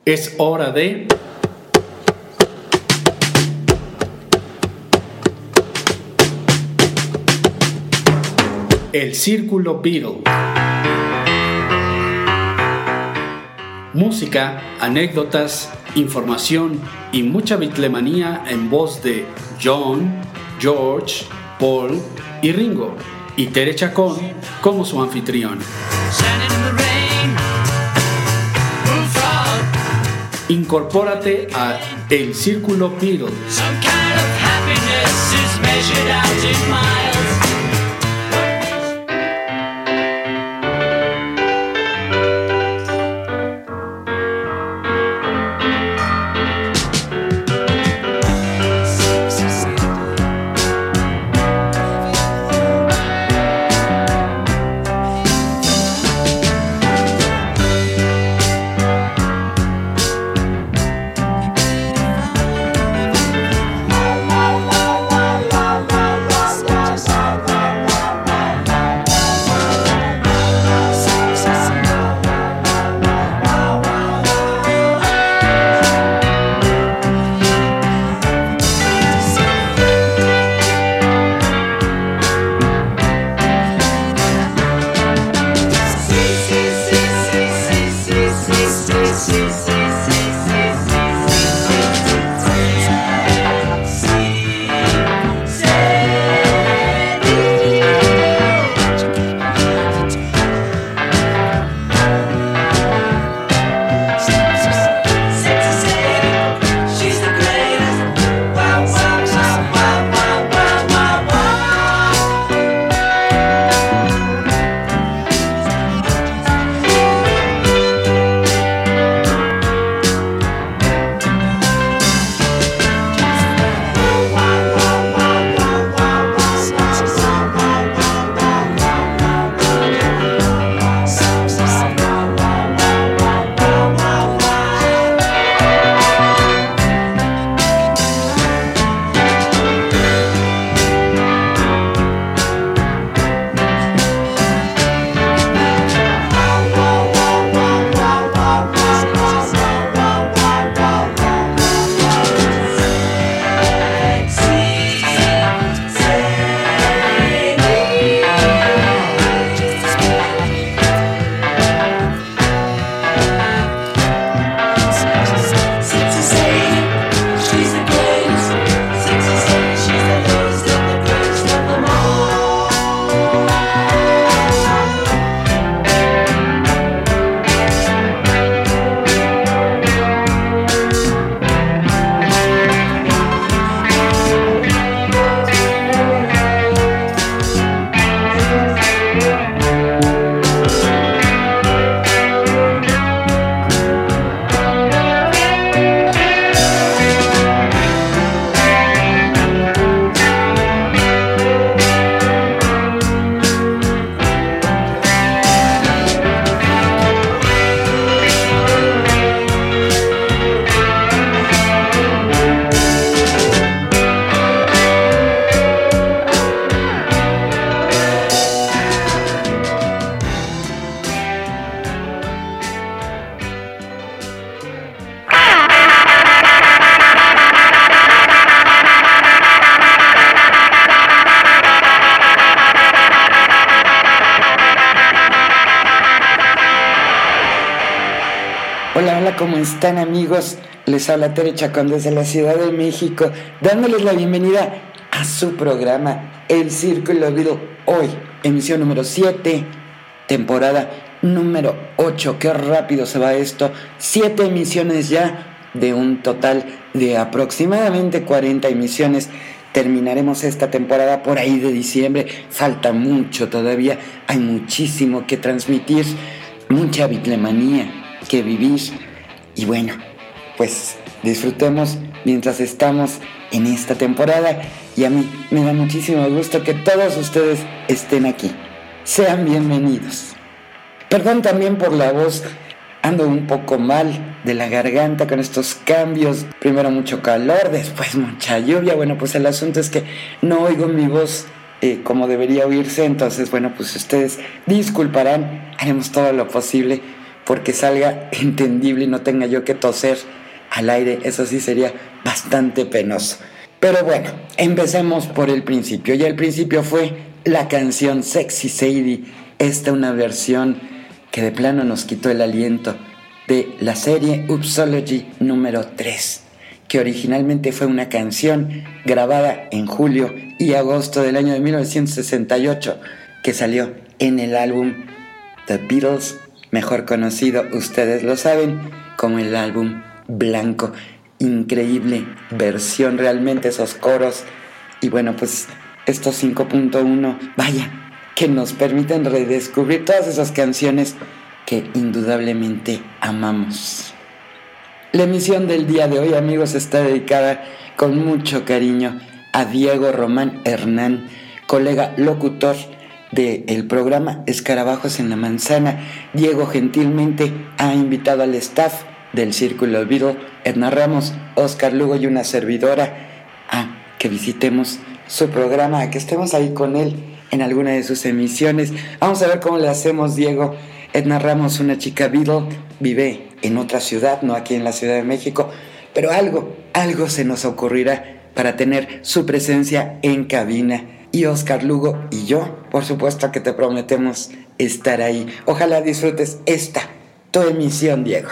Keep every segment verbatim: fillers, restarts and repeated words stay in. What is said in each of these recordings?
Es hora de... El Círculo Beatle. Música, anécdotas, información y mucha bitlemanía en voz de John, George, Paul y Ringo, y Tere Chacón como su anfitrión. Incorpórate a El Círculo Beatle. ¿Cómo están, amigos? Les habla Tere Chacón desde la Ciudad de México, dándoles la bienvenida a su programa El Círculo Beatle. Hoy, emisión número siete, temporada número ocho. Qué rápido se va esto. siete emisiones ya, de un total de aproximadamente cuarenta emisiones. Terminaremos esta temporada por ahí de diciembre. Falta mucho todavía, hay muchísimo que transmitir, mucha bitlemanía que vivir. Y bueno, pues disfrutemos mientras estamos en esta temporada, y a mí me da muchísimo gusto que todos ustedes estén aquí. Sean bienvenidos. Perdón también por la voz, ando un poco mal de la garganta con estos cambios. Primero mucho calor, después mucha lluvia. Bueno, pues el asunto es que no oigo mi voz eh, como debería oírse. Entonces, bueno, pues ustedes disculparán, haremos todo lo posible porque salga entendible y no tenga yo que toser al aire. Eso sí sería bastante penoso. Pero bueno, empecemos por el principio. Y el principio fue la canción Sexy Sadie. Esta una versión que de plano nos quitó el aliento de la serie Upsology número tres, que originalmente fue una canción grabada en julio y agosto del año de mil novecientos sesenta y ocho, que salió en el álbum The Beatles, mejor conocido, ustedes lo saben, como el álbum blanco. Increíble versión realmente, esos coros y bueno, pues estos cinco punto uno, vaya, que nos permiten redescubrir todas esas canciones que indudablemente amamos. La emisión del día de hoy, amigos, está dedicada con mucho cariño a Diego Román Hernán, colega locutor del programa Escarabajos en la Manzana. Diego gentilmente ha invitado al staff del Círculo Beatle, Edna Ramos, Oscar Lugo y una servidora, a que visitemos su programa, a que estemos ahí con él en alguna de sus emisiones. Vamos a ver cómo le hacemos, Diego. Edna Ramos, una chica Beatle, vive en otra ciudad, no aquí en la Ciudad de México, pero algo, algo se nos ocurrirá para tener su presencia en cabina. Y Oscar Lugo y yo, por supuesto que te prometemos estar ahí. Ojalá disfrutes esta, tu emisión, Diego.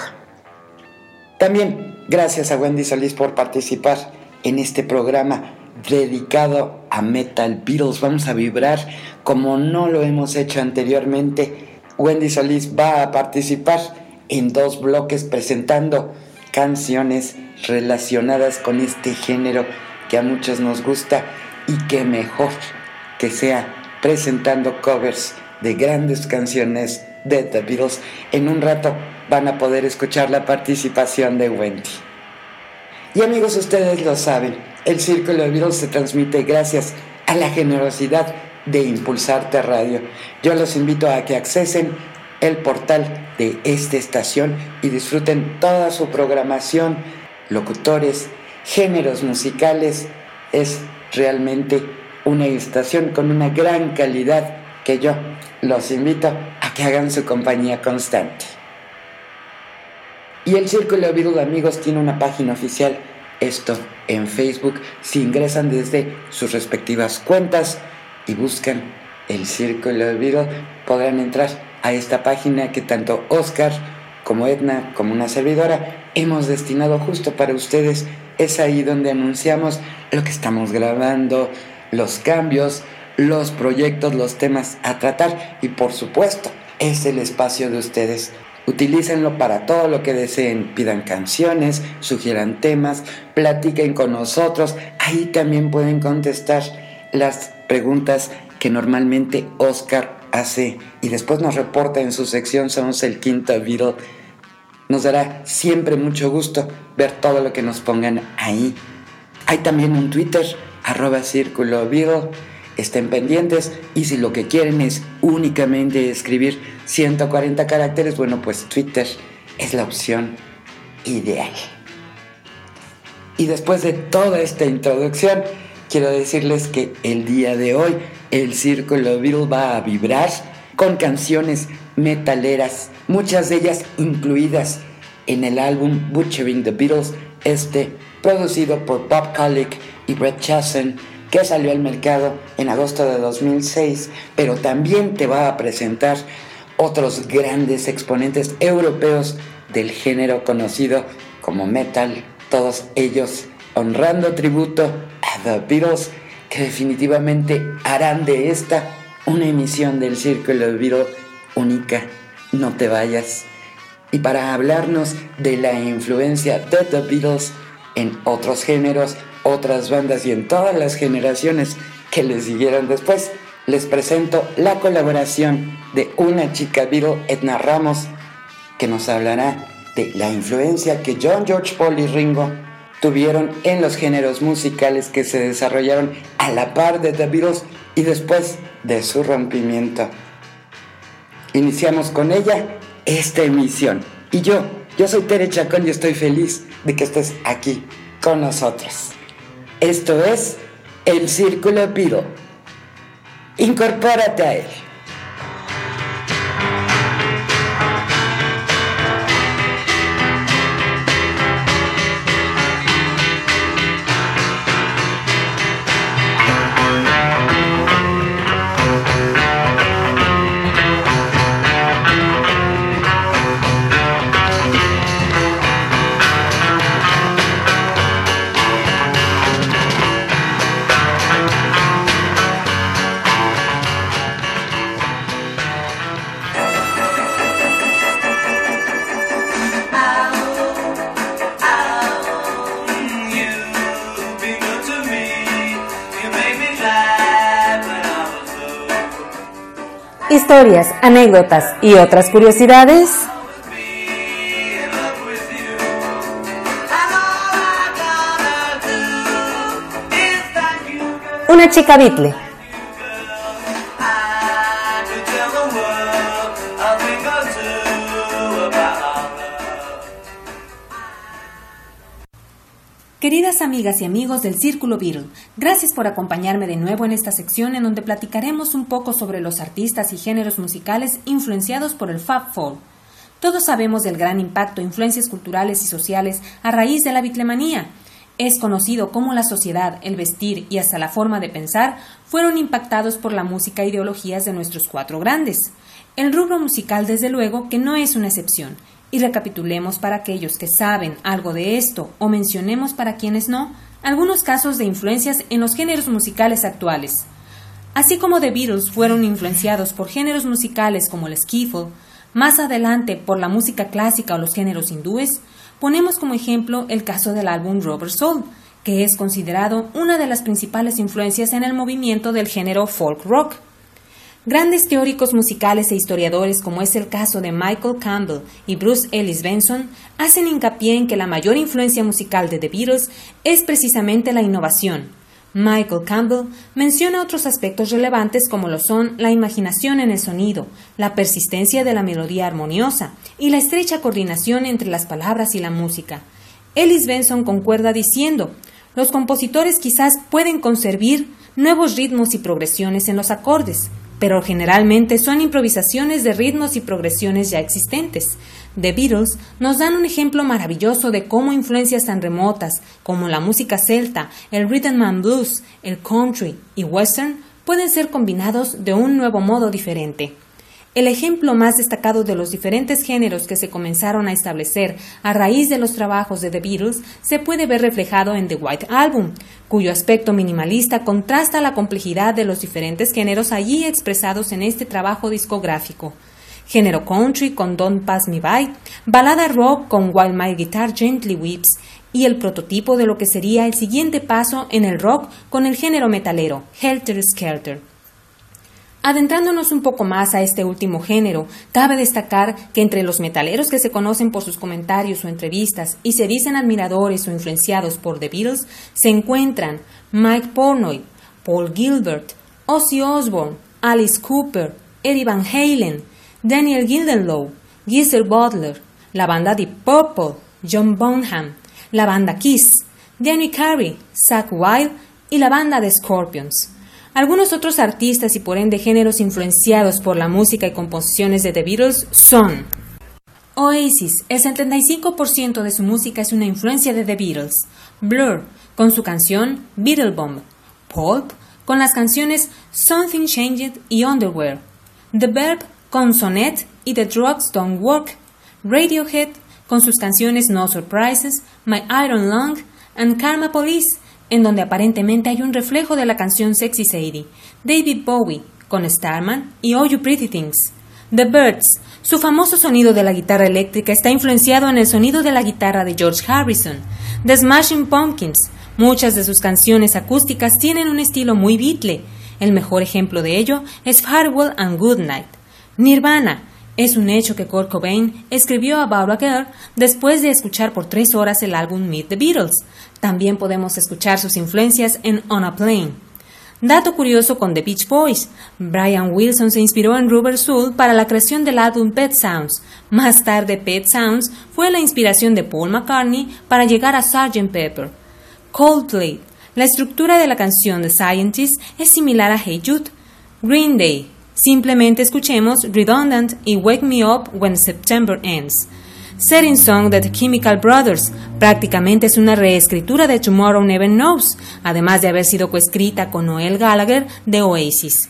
También gracias a Wendy Solís por participar en este programa dedicado a Metal Beatles. Vamos a vibrar como no lo hemos hecho anteriormente. Wendy Solís va a participar en dos bloques presentando canciones relacionadas con este género que a muchos nos gusta, y qué mejor que sea presentando covers de grandes canciones de The Beatles. En un rato van a poder escuchar la participación de Wendy. Y amigos, ustedes lo saben, el Círculo de Beatles se transmite gracias a la generosidad de Impulsarte Radio. Yo los invito a que accesen el portal de esta estación y disfruten toda su programación, locutores, géneros musicales. Es realmente una estación con una gran calidad que yo los invito a que hagan su compañía constante. Y el Círculo de Beatles, amigos, tiene una página oficial, esto en Facebook. Si ingresan desde sus respectivas cuentas y buscan el Círculo de Beatles, podrán entrar a esta página que tanto Oscar como Edna, como una servidora, hemos destinado justo para ustedes. Es ahí donde anunciamos lo que estamos grabando, los cambios, los proyectos, los temas a tratar, y por supuesto es el espacio de ustedes. Utilícenlo para todo lo que deseen, pidan canciones, sugieran temas, platiquen con nosotros. Ahí también pueden contestar las preguntas que normalmente Oscar hace y después nos reporta en su sección Somos el Quinto Beatle. Nos dará siempre mucho gusto ver todo lo que nos pongan ahí. Hay también un Twitter, arroba Círculo Beatle. Estén pendientes, y si lo que quieren es únicamente escribir ciento cuarenta caracteres, bueno, pues Twitter es la opción ideal. Y después de toda esta introducción, quiero decirles que el día de hoy el Círculo Beatle va a vibrar con canciones metaleras, muchas de ellas incluidas en el álbum Butchering the Beatles, este producido por Bob Kulick y Brett Chasen, que salió al mercado en agosto de dos mil seis, pero también te va a presentar otros grandes exponentes europeos del género conocido como metal, todos ellos honrando tributo a The Beatles, que definitivamente harán de esta una emisión del Círculo de Beatles única. No te vayas. Y para hablarnos de la influencia de The Beatles en otros géneros, otras bandas y en todas las generaciones que les siguieron después, les presento la colaboración de una chica Beatle, Edna Ramos, que nos hablará de la influencia que John, George, Paul y Ringo tuvieron en los géneros musicales que se desarrollaron a la par de The Beatles y después de su rompimiento. Iniciamos con ella esta emisión. Y yo, yo soy Tere Chacón y estoy feliz de que estés aquí con nosotros. Esto es el Círculo Beatle. Incorpórate a él. historias, anécdotas y otras curiosidades. Una chica Beatle. Queridas amigas y amigos del Círculo Beatle, gracias por acompañarme de nuevo en esta sección en donde platicaremos un poco sobre los artistas y géneros musicales influenciados por el Fab Four. Todos sabemos del gran impacto e influencias culturales y sociales a raíz de la Beatlemanía. Es conocido cómo la sociedad, el vestir y hasta la forma de pensar fueron impactados por la música e ideologías de nuestros cuatro grandes. El rubro musical, desde luego, que no es una excepción. Y recapitulemos para aquellos que saben algo de esto o mencionemos para quienes no, algunos casos de influencias en los géneros musicales actuales. Así como The Beatles fueron influenciados por géneros musicales como el skiffle, más adelante por la música clásica o los géneros hindúes, ponemos como ejemplo el caso del álbum Rubber Soul, que es considerado una de las principales influencias en el movimiento del género folk rock. Grandes teóricos musicales e historiadores, como es el caso de Michael Campbell y Bruce Ellis Benson, hacen hincapié en que la mayor influencia musical de The Beatles es precisamente la innovación. Michael Campbell menciona otros aspectos relevantes como lo son la imaginación en el sonido, la persistencia de la melodía armoniosa y la estrecha coordinación entre las palabras y la música. Ellis Benson concuerda diciendo: los compositores quizás pueden concebir nuevos ritmos y progresiones en los acordes, pero generalmente son improvisaciones de ritmos y progresiones ya existentes. The Beatles nos dan un ejemplo maravilloso de cómo influencias tan remotas como la música celta, el rhythm and blues, el country y western pueden ser combinados de un nuevo modo diferente. El ejemplo más destacado de los diferentes géneros que se comenzaron a establecer a raíz de los trabajos de The Beatles se puede ver reflejado en The White Album, cuyo aspecto minimalista contrasta la complejidad de los diferentes géneros allí expresados en este trabajo discográfico. Género country con Don't Pass Me By, balada rock con While My Guitar Gently Weeps y el prototipo de lo que sería el siguiente paso en el rock con el género metalero, Helter Skelter. Adentrándonos un poco más a este último género, cabe destacar que entre los metaleros que se conocen por sus comentarios o entrevistas y se dicen admiradores o influenciados por The Beatles, se encuentran Mike Portnoy, Paul Gilbert, Ozzy Osbourne, Alice Cooper, Eddie Van Halen, Daniel Gildenlow, Geezer Butler, la banda Deep Purple, John Bonham, la banda Kiss, Danny Carey, Zakk Wylde y la banda The Scorpions. Algunos otros artistas y por ende géneros influenciados por la música y composiciones de The Beatles son Oasis, el setenta y cinco por ciento de su música es una influencia de The Beatles. Blur, con su canción Beatle Bomb. Pulp, con las canciones Something Changed y Underwear. The Verb, con Sonnet y The Drugs Don't Work. Radiohead, con sus canciones No Surprises, My Iron Lung and Karma Police, en donde aparentemente hay un reflejo de la canción Sexy Sadie. David Bowie, con Starman y All You Pretty Things. The Byrds, su famoso sonido de la guitarra eléctrica está influenciado en el sonido de la guitarra de George Harrison. The Smashing Pumpkins, muchas de sus canciones acústicas tienen un estilo muy Beatle. El mejor ejemplo de ello es Farewell and Goodnight. Nirvana, es un hecho que Kurt Cobain escribió About a Girl después de escuchar por tres horas el álbum Meet the Beatles. También podemos escuchar sus influencias en On a Plane. Dato curioso con The Beach Boys. Brian Wilson se inspiró en Rubber Soul para la creación del álbum Pet Sounds. Más tarde, Pet Sounds fue la inspiración de Paul McCartney para llegar a sergeant Pepper. Coldplay. La estructura de la canción The Scientist es similar a Hey Jude. Green Day. Simplemente escuchemos Redundant y Wake Me Up When September Ends. Setting Song de The Chemical Brothers prácticamente es una reescritura de Tomorrow Never Knows, además de haber sido coescrita con Noel Gallagher de Oasis.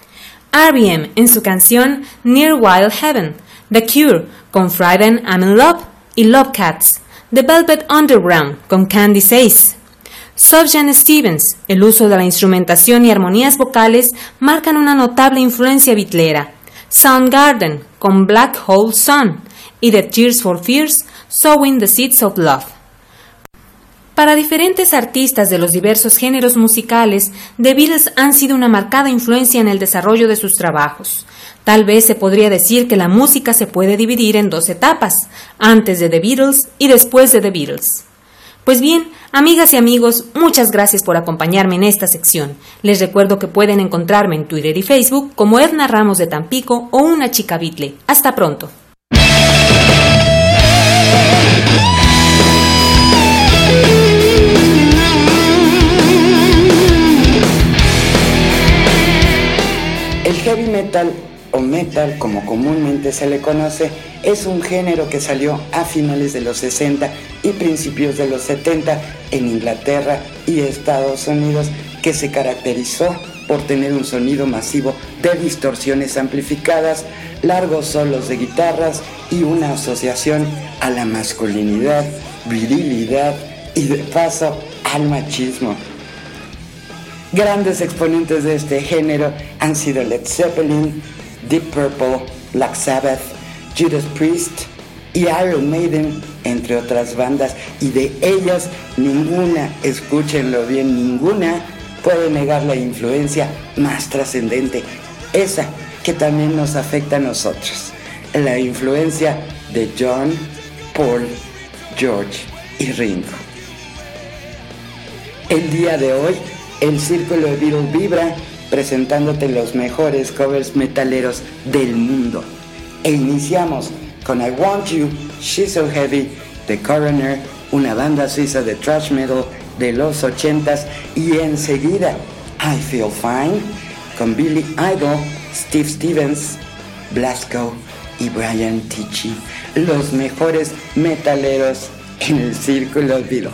R E M en su canción Near Wild Heaven, The Cure con Friday I'm in Love y Love Cats, The Velvet Underground con Candy Says. Sufjan Stevens, el uso de la instrumentación y armonías vocales marcan una notable influencia beatlera. Soundgarden con Black Hole Sun y The Tears for Fears, Sowing the Seeds of Love. Para diferentes artistas de los diversos géneros musicales, The Beatles han sido una marcada influencia en el desarrollo de sus trabajos. Tal vez se podría decir que la música se puede dividir en dos etapas, antes de The Beatles y después de The Beatles. Pues bien, amigas y amigos, muchas gracias por acompañarme en esta sección. Les recuerdo que pueden encontrarme en Twitter y Facebook como Edna Ramos de Tampico o Una Chica Beatle. Hasta pronto. El heavy metal, o metal como comúnmente se le conoce, es un género que salió a finales de los sesenta y principios de los setenta en Inglaterra y Estados Unidos, que se caracterizó por tener un sonido masivo de distorsiones amplificadas, largos solos de guitarras y una asociación a la masculinidad, virilidad y de paso al machismo. Grandes exponentes de este género han sido Led Zeppelin, Deep Purple, Black Sabbath, Judas Priest y Iron Maiden, entre otras bandas, y de ellas ninguna, escúchenlo bien, ninguna puede negar la influencia más trascendente, esa que también nos afecta a nosotros, la influencia de John, Paul, George y Ringo. El día de hoy, el Círculo de Beatles vibra presentándote los mejores covers metaleros del mundo. E iniciamos con I Want You, She's So Heavy, The Coroner, una banda suiza de thrash metal de los ochentas, y enseguida I Feel Fine con Billy Idol, Steve Stevens, Blasko y Brian Tichy, los mejores metaleros en el Círculo de Beatles.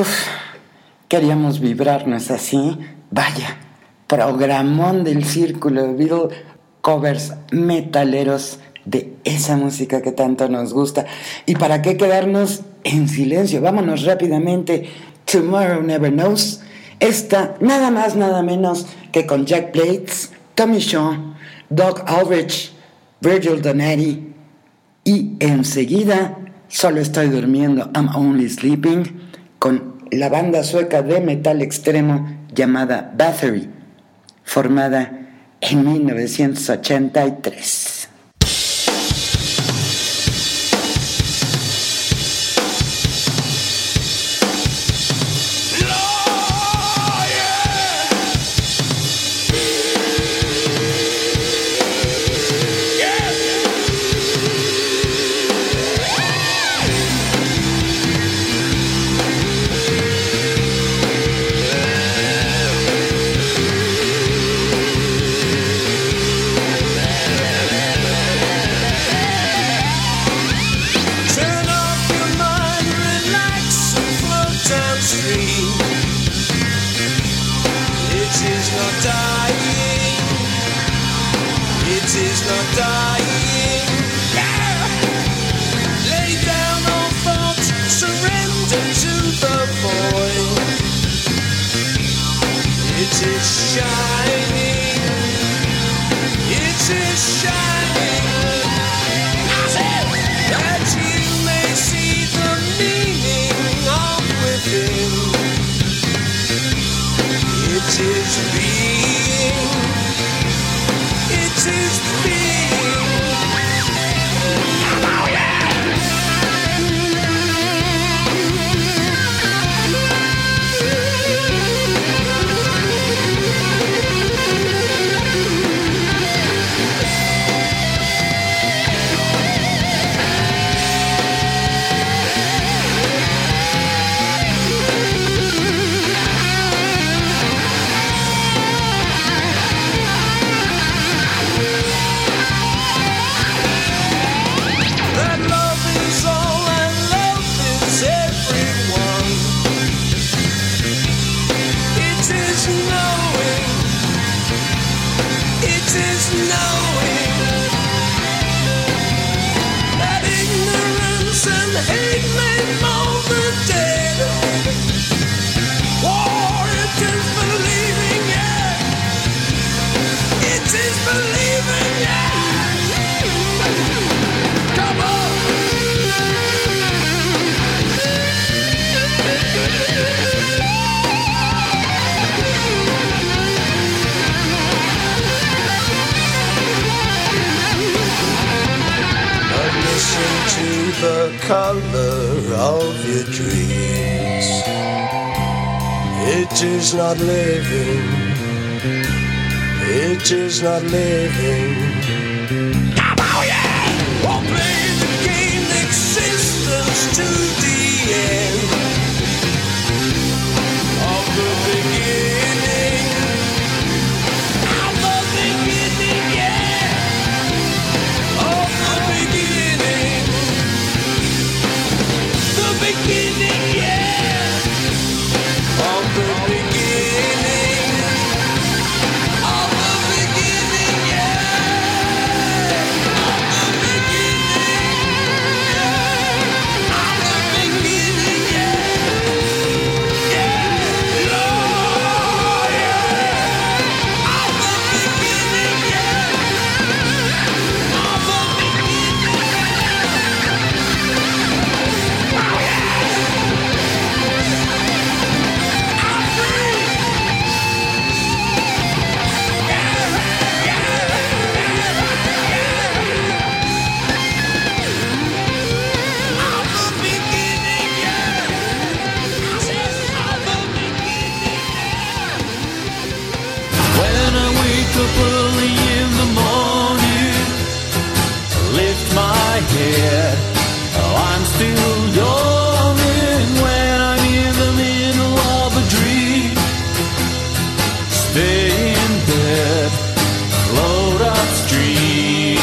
Uf, queríamos vibrar, ¿no es así? Vaya, programón del Círculo Beatle, covers metaleros de esa música que tanto nos gusta. ¿Y para qué quedarnos en silencio? Vámonos rápidamente. Tomorrow Never Knows. Esta nada más, nada menos que con Jack Blades, Tommy Shaw, Doug Aldrich, Virgil Donati y enseguida Solo estoy durmiendo, I'm Only Sleeping, con la banda sueca de metal extremo llamada Bathory, formada en mil novecientos ochenta y tres. The color of your dreams, it is not living, it is not living. Come on, yeah! Won't play the game existence to the end of the beginning, of the beginning, yeah, of the beginning. Beginning, yeah, of the beginning, of the beginning, yeah, of the beginning, yeah, of the beginning, yeah, yeah, Lord, yeah, of the beginning, yeah, of the beginning, oh yeah. Early in the morning, lift my head. Oh, I'm still yawning when I'm in the middle of a dream. Stay in bed, float upstream.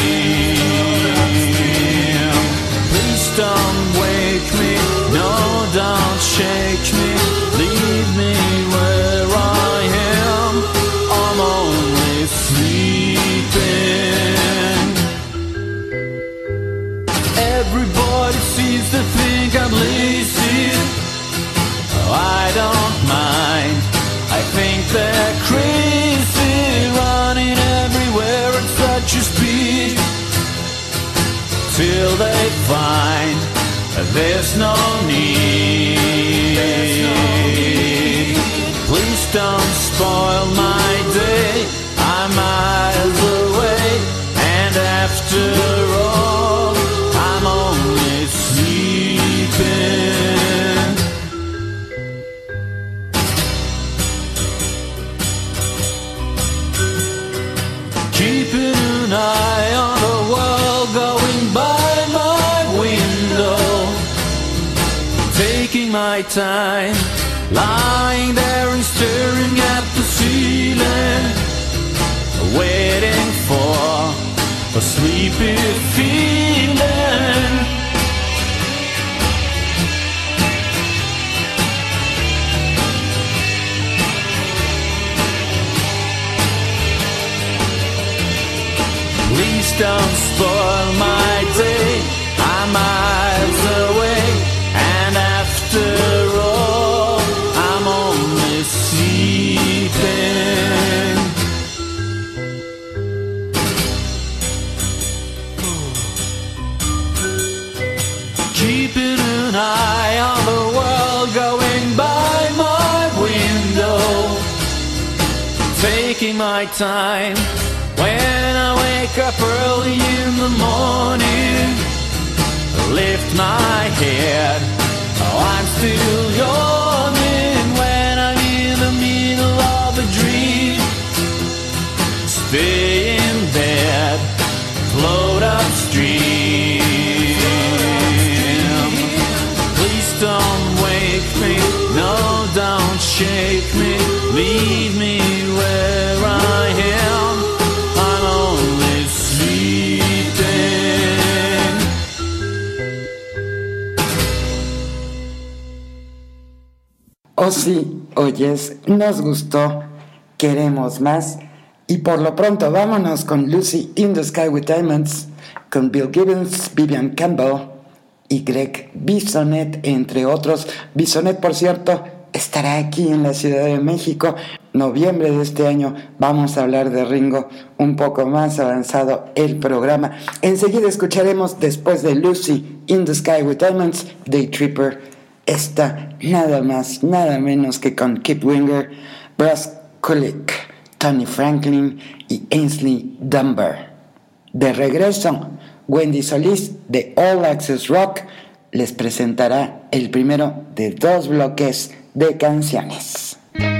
Please don't wake me, no, don't shake me. everybody seems to think I'm lazy. I don't mind, I think they're crazy, running everywhere at such a speed, till they find there's no need. Please don't spoil my day, I'm miles away, and after all, I'm only sleeping. Keeping an eye on the world going by my window, taking my time, lying there and staring at the ceiling, waiting for a sleepy feeling. Please don't spoil my day, I'm miles away, and after all, I'm only sleeping. Keeping an eye on the world going by my window, taking my time. When I wake up early in the morning, lift my head, oh, I'm still yawning. When I'm in the middle of a dream, stay in bed, float upstream. Please don't wake me, no, don't shake me, leave me where I am. Oh sí, oyes, nos gustó, queremos más. Y por lo pronto vámonos con Lucy in the Sky with Diamonds, con Bill Gibbons, Vivian Campbell y Greg Bisonet, entre otros. Bisonet, por cierto, estará aquí en la Ciudad de México. Noviembre de este año vamos a hablar de Ringo un poco más avanzado el programa. Enseguida escucharemos, después de Lucy in the Sky with Diamonds, Day Tripper. Esta nada más, nada menos que con Kip Winger, Bruce Kulick, Tony Franklin y Ainsley Dunbar. De regreso, Wendy Solís de All Access Rock les presentará el primero de dos bloques de canciones.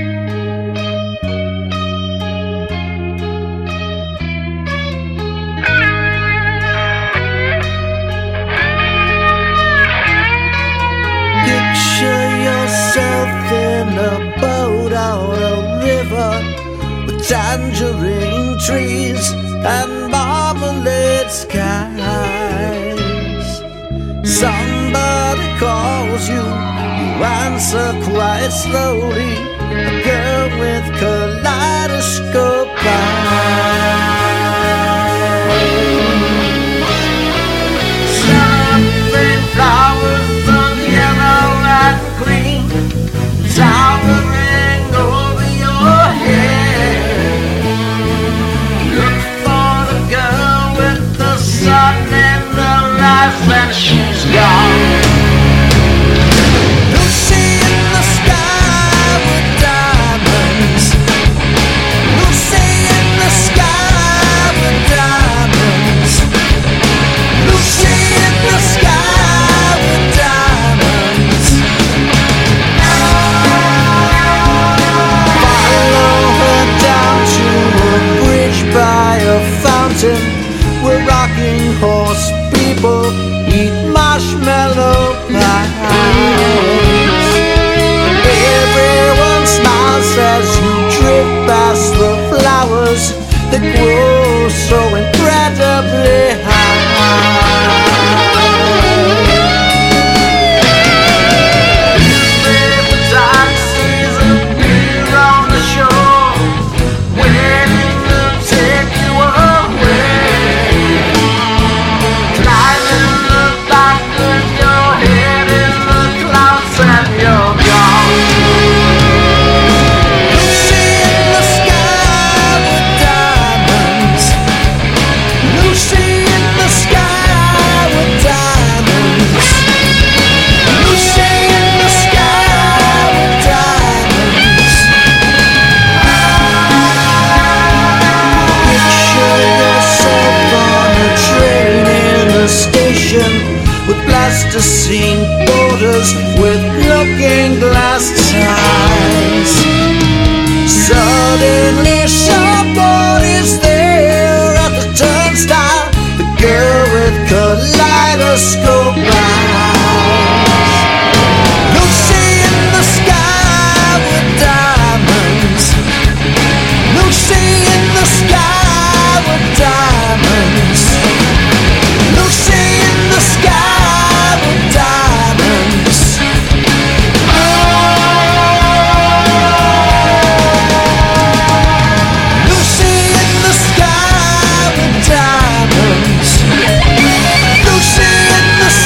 In a boat on a river with tangerine trees and marmalade skies. Somebody calls you, you answer quite slowly. A girl with kaleidoscope eyes. Something flowers of yellow and green, towering over your head. Look for the girl with the sun in her eyes when she's gone. Lucy in the sky with diamonds. Lucy in the sky with diamonds. Lucy in the sky with diamonds. By a fountain where rocking horse people eat station with plasticine borders with looking glass ties. Suddenly somebody's there at the turnstile, the girl with kaleidoscope eyes. Lucy in the sky with diamonds, Lucy in the sky with diamonds, Lucy in the sky with diamonds. Lucy in the sky with diamonds, Lucy in the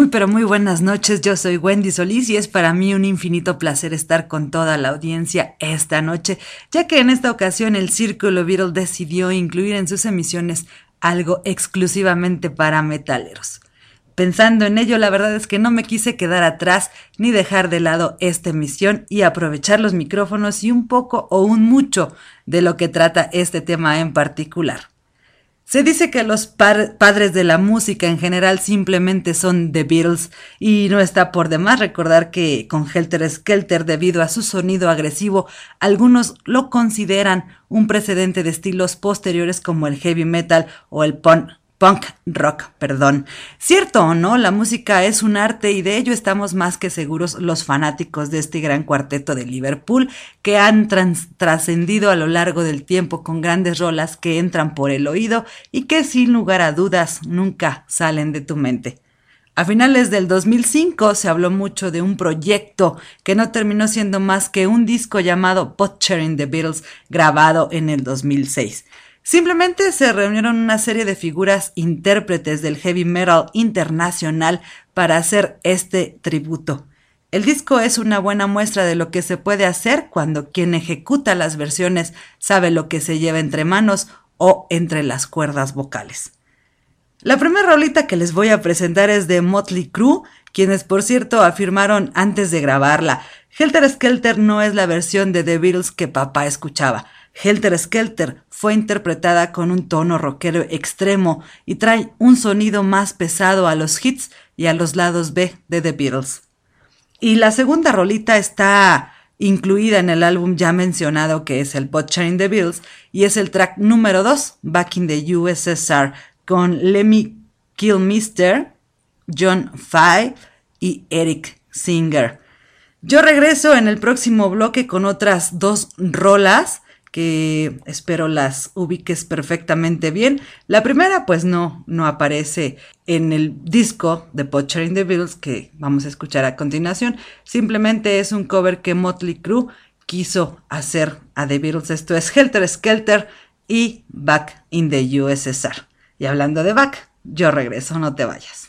Muy pero muy buenas noches, yo soy Wendy Solís y es para mí un infinito placer estar con toda la audiencia esta noche, ya que en esta ocasión el Círculo Beatle decidió incluir en sus emisiones algo exclusivamente para metaleros. Pensando en ello, la verdad es que no me quise quedar atrás ni dejar de lado esta emisión y aprovechar los micrófonos y un poco o un mucho de lo que trata este tema en particular. Se dice que los par- padres de la música en general simplemente son The Beatles y no está por demás recordar que con Helter Skelter, debido a su sonido agresivo, algunos lo consideran un precedente de estilos posteriores como el heavy metal o el punk. Punk rock, perdón. Cierto o no, la música es un arte y de ello estamos más que seguros los fanáticos de este gran cuarteto de Liverpool que han trans- trascendido a lo largo del tiempo con grandes rolas que entran por el oído y que sin lugar a dudas nunca salen de tu mente. A finales del dos mil cinco se habló mucho de un proyecto que no terminó siendo más que un disco llamado Butchering the Beatles grabado en el dos mil seis. Simplemente se reunieron una serie de figuras intérpretes del heavy metal internacional para hacer este tributo. El disco es una buena muestra de lo que se puede hacer cuando quien ejecuta las versiones sabe lo que se lleva entre manos o entre las cuerdas vocales. La primera rolita que les voy a presentar es de Motley Crue, quienes por cierto afirmaron antes de grabarla: Helter Skelter no es la versión de The Beatles que papá escuchaba. Helter Skelter fue interpretada con un tono rockero extremo y trae un sonido más pesado a los hits y a los lados B de The Beatles. Y la segunda rolita está incluida en el álbum ya mencionado, que es el Butchering the Beatles, y es el track número dos, Back in the U S S R, con Lemmy Kilmister, John Five y Eric Singer. Yo regreso en el próximo bloque con otras dos rolas que espero las ubiques perfectamente bien. La primera pues no, no aparece en el disco de Butchering the Beatles que vamos a escuchar a continuación. Simplemente es un cover que Motley Crue quiso hacer a The Beatles. Esto es Helter Skelter y Back in the U S S R. Y hablando de Back, yo regreso, no te vayas.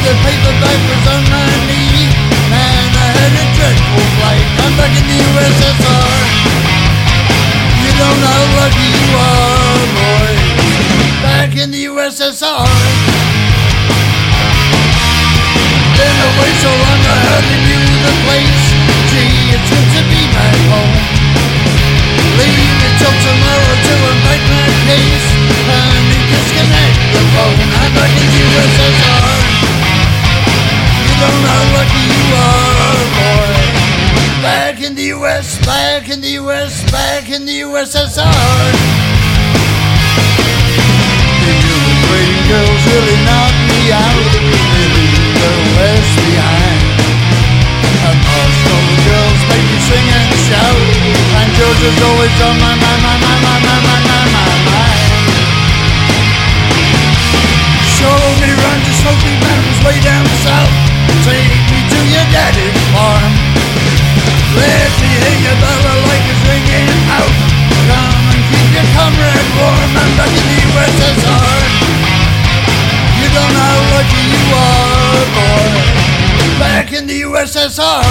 the paperback was on my knee, and I had a dreadful flight. I'm back in the U S S R. You don't know how lucky you are, boy. Back in the U S S R. Been away so long I hardly knew the place. Gee, it's good to be back home. Leave it till tomorrow to unpack my case. Honey, disconnect the phone. I'm back in the U S S R. You don't know how lucky you are, boy. Back in the U S, back in the U S, back in the U S S R. The Ukraine girls really knocked me out. They leave the West behind. And Moscow girls make me sing and shout. And Georgia's always on my, my, my, my, my, my, my, my, my mind. Show me around your Smoky Mountains way down south. Take me to your daddy's farm. Let me hear your bell like it's ringing out. Come and keep your comrade warm. I'm back in the U S S R. You don't know how lucky you are, boy. Back in the U S S R.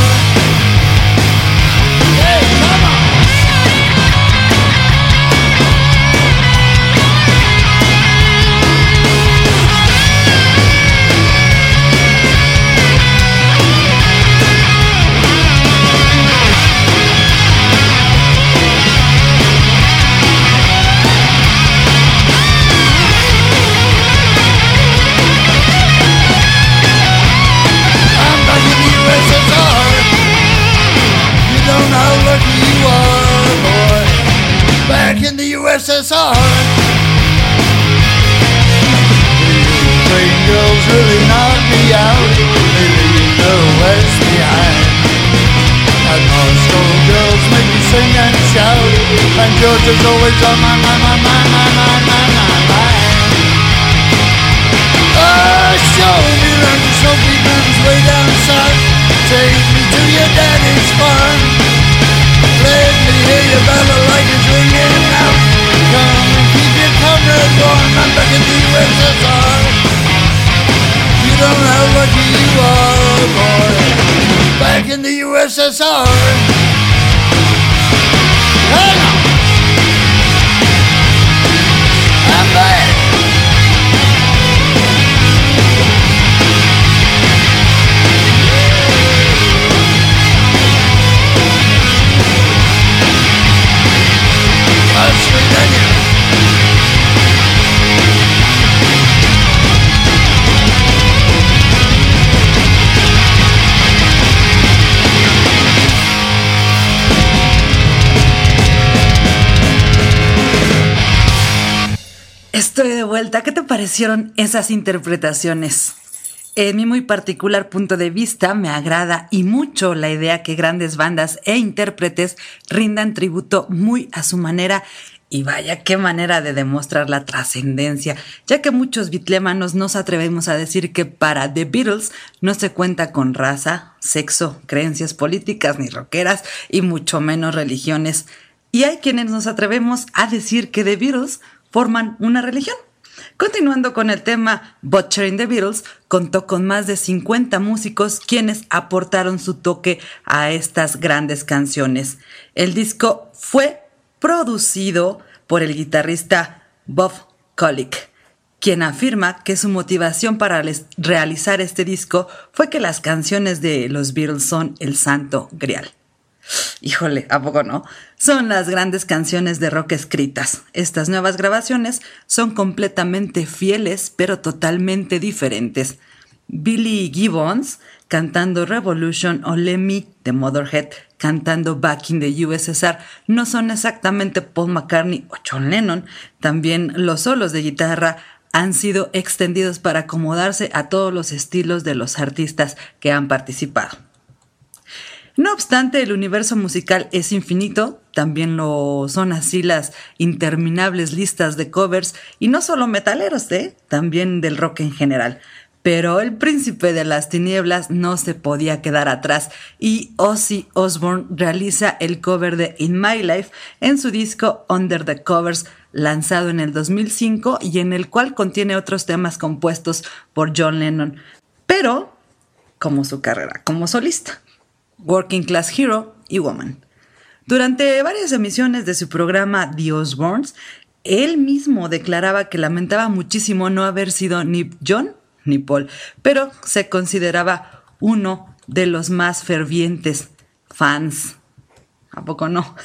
Hey, come on. Back in the U S S R. The Ukraine girls really knocked me out. They leave the West behind. And Moscow girls make me sing and shout. And Georgia's always on my, my, my, my, my, my, my, my mind. Oh, show me around the Smoky Mountains way down south. Take me to your daddy's farm. Let me hear your bell like it's ringing out. Come and keep your comrade warm. I'm back in the U S S R. You don't know how lucky you are, boy. Back in the U S S R. Hang on. I'm back. Estoy de vuelta. ¿Qué te parecieron esas interpretaciones? En mi muy particular punto de vista, me agrada y mucho la idea que grandes bandas e intérpretes rindan tributo muy a su manera. Y vaya qué manera de demostrar la trascendencia, ya que muchos bitlémanos nos atrevemos a decir que para The Beatles no se cuenta con raza, sexo, creencias políticas ni rockeras y mucho menos religiones. Y hay quienes nos atrevemos a decir que The Beatles forman una religión. Continuando con el tema, Butchering the Beatles contó con más de cincuenta músicos quienes aportaron su toque a estas grandes canciones. El disco fue producido por el guitarrista Bob Kulick, quien afirma que su motivación para realizar este disco fue que las canciones de los Beatles son el santo grial. Híjole, ¿a poco no? Son las grandes canciones de rock escritas. Estas nuevas grabaciones son completamente fieles, pero totalmente diferentes. Billy Gibbons cantando Revolution o Lemmy de Motörhead cantando Back in the U S S R no son exactamente Paul McCartney o John Lennon. También los solos de guitarra han sido extendidos para acomodarse a todos los estilos de los artistas que han participado. No obstante, el universo musical es infinito, también lo son así las interminables listas de covers, y no solo metaleros, ¿eh? También del rock en general. Pero el príncipe de las tinieblas no se podía quedar atrás, y Ozzy Osbourne realiza el cover de In My Life en su disco Under the Covers, lanzado en el dos mil cinco y en el cual contiene otros temas compuestos por John Lennon. pero como su carrera como solista, Working Class Hero y Woman. Durante varias emisiones de su programa The Osbournes, él mismo declaraba que lamentaba muchísimo no haber sido ni John ni Paul, pero se consideraba uno de los más fervientes fans. ¿A poco no?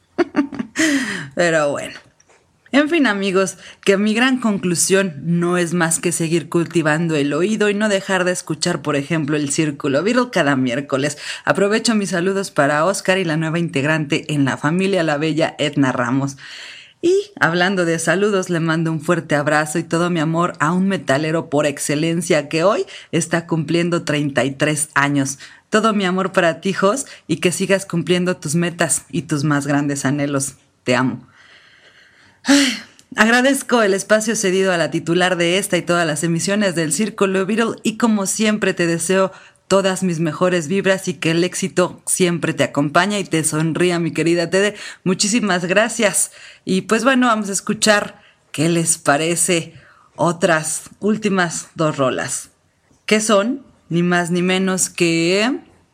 Pero bueno. En fin, amigos, que mi gran conclusión no es más que seguir cultivando el oído y no dejar de escuchar, por ejemplo, el Círculo Beatle cada miércoles. Aprovecho mis saludos para Oscar y la nueva integrante en la familia, la bella Edna Ramos. Y hablando de saludos, le mando un fuerte abrazo y todo mi amor a un metalero por excelencia que hoy está cumpliendo treinta y tres años. Todo mi amor para ti, Jos, y que sigas cumpliendo tus metas y tus más grandes anhelos. Te amo. Ay, agradezco el espacio cedido a la titular de esta y todas las emisiones del Círculo Beatle y como siempre te deseo todas mis mejores vibras y que el éxito siempre te acompañe y te sonría, mi querida Tede. Muchísimas gracias. Y pues bueno, vamos a escuchar qué les parece otras últimas dos rolas, que son ni más ni menos que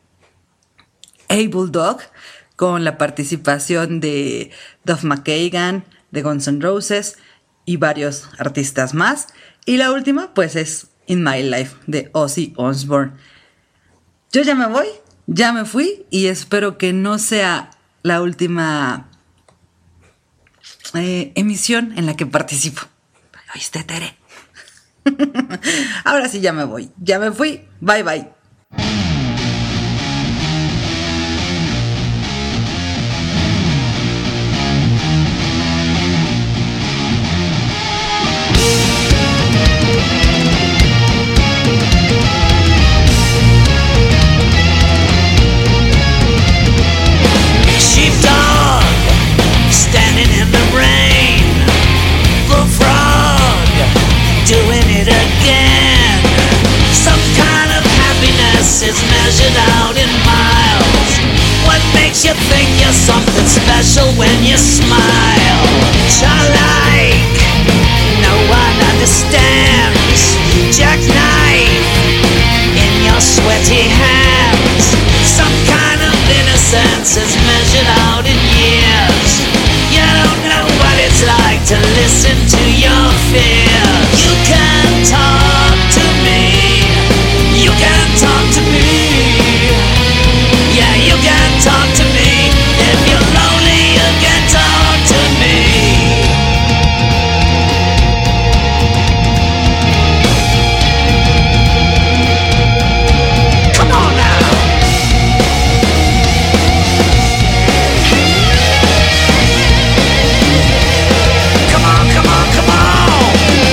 Able Dog, con la participación de Duff McKagan, de Guns N' Roses y varios artistas más. Y la última pues es In My Life de Ozzy Osbourne. Yo ya me voy, ya me fui y espero que no sea la última eh, emisión en la que participo. ¿Oíste, Tere? Ahora sí ya me voy, ya me fui, bye bye. Doing it again. Some kind of happiness is measured out in miles. What makes you think you're something special when you smile? Childlike, no one understands. Jackknife in your sweaty hands. Some kind of innocence is measured out in years. You don't know what it's like to listen to your fears. You can talk to me. You can talk to me. Yeah, you can talk to me. If you're lonely, you can talk to me. Come on now. Come on, come on, come on.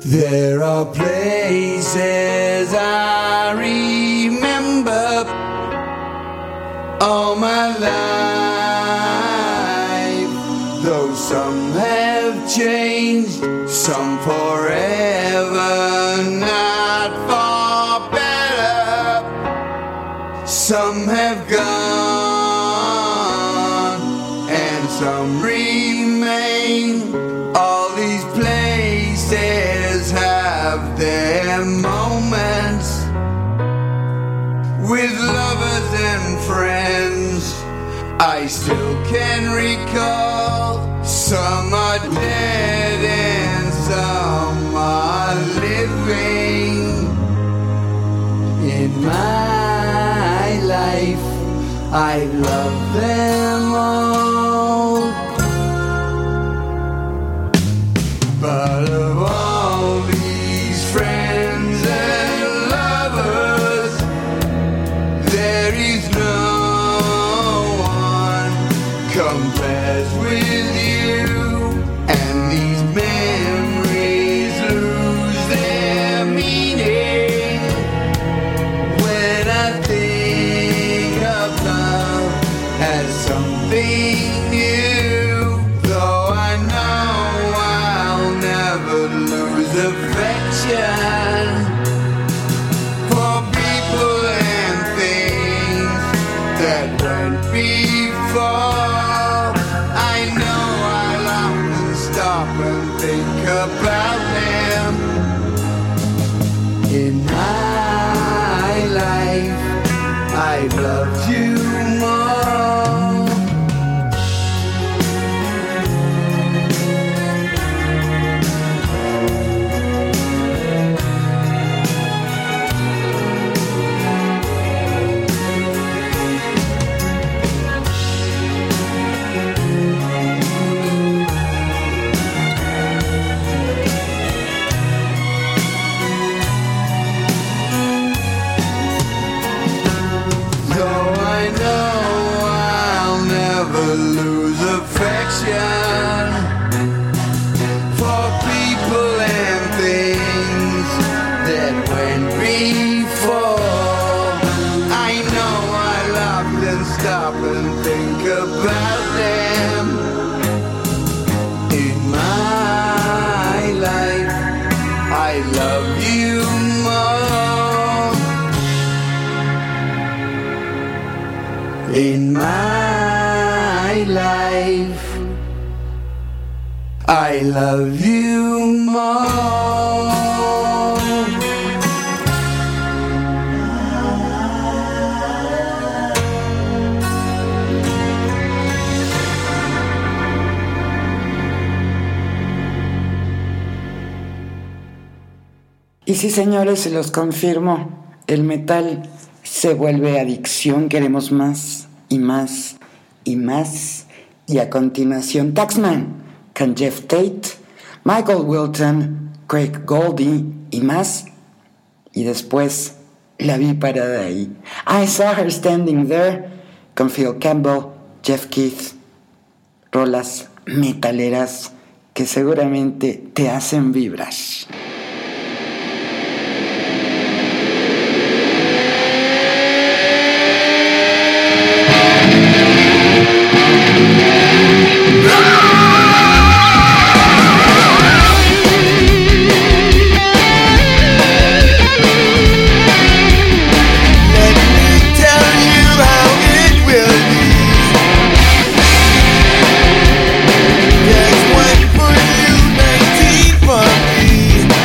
There are places I remember all my life, though some have changed, some forever, not for better. Some have gone and some remain. All these places have their moments with lovers and friends. I still can recall. Some are dead and some are living. In my life, I love them all. But of all these friends and lovers, there is no one compares with you. And these memories lose their meaning when I think of love as something new. Though I know I'll never lose affection for people and things that went before. I know I'll often stop and think about them. In my life, I've loved you more. Though I know I'll never lose affection for people and things that went before. I know I'll often stop and think about them. In my life, I love you more. In my life, I love you more. Y sí, señores, se los confirmo, el metal se vuelve adicción, queremos más y más y más. Y a continuación, Taxman con Jeff Tate, Michael Wilton, Craig Goldie y más. Y después la vi parada ahí. I Saw Her Standing There con Phil Campbell, Jeff Keith. Rolas metaleras que seguramente te hacen vibrar. There's one for you, nineteen for me.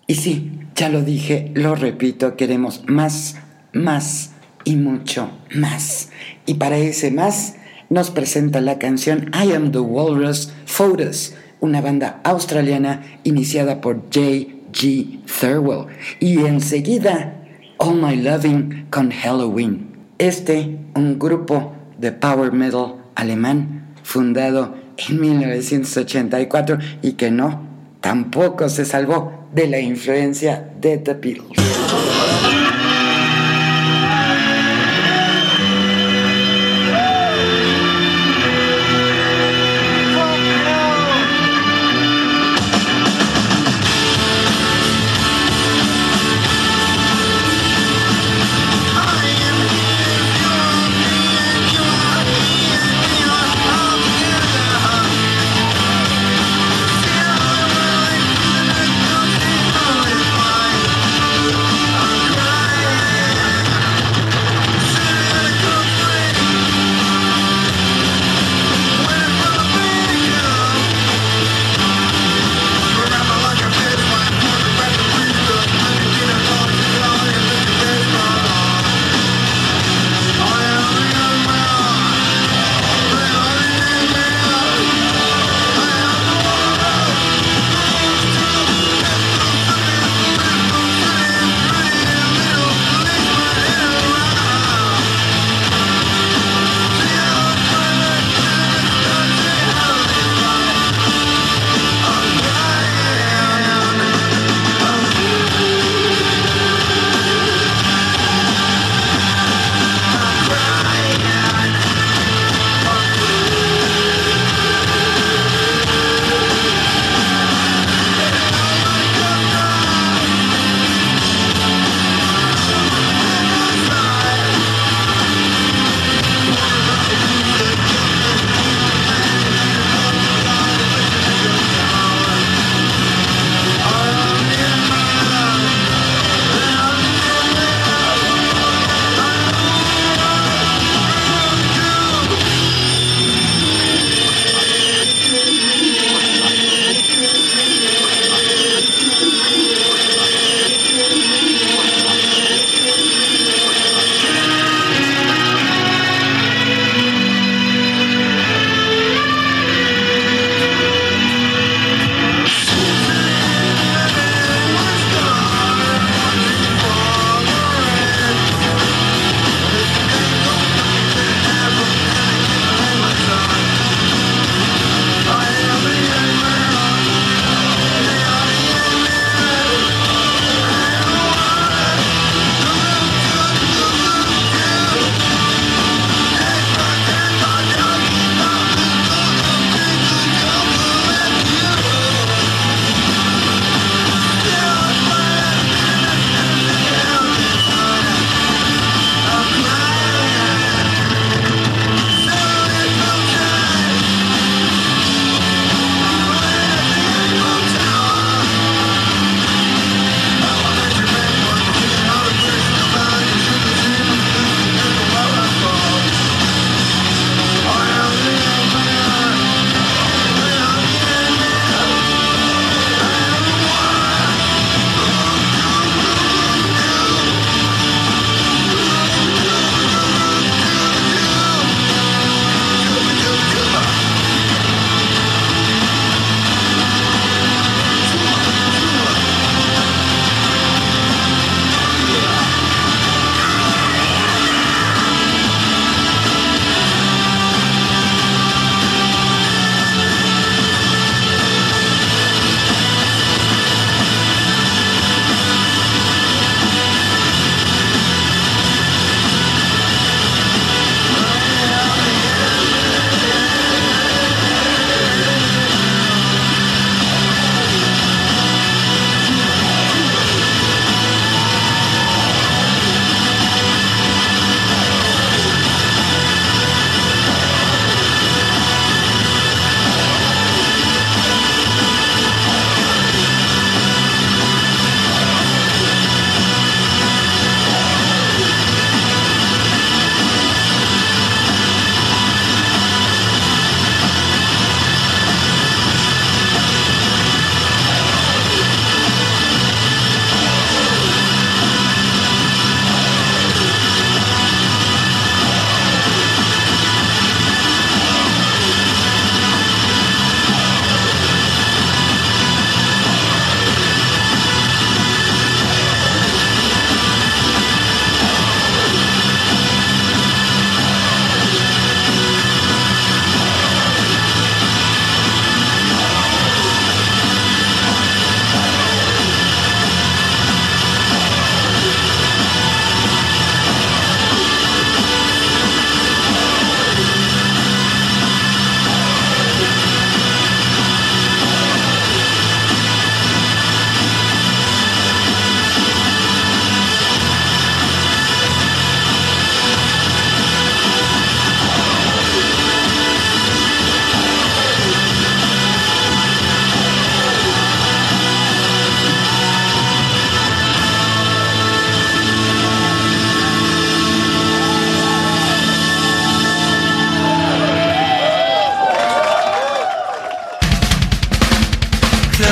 Y sí, ya lo dije, lo repito, queremos más, más y mucho más. Y para ese más nos presenta la canción I Am the Walrus Photos, una banda australiana iniciada por J G Thirlwell. Y enseguida All My Loving con Halloween. Este, un grupo de power metal alemán fundado en mil novecientos ochenta y cuatro y que no, tampoco se salvó de la influencia de The Beatles. Still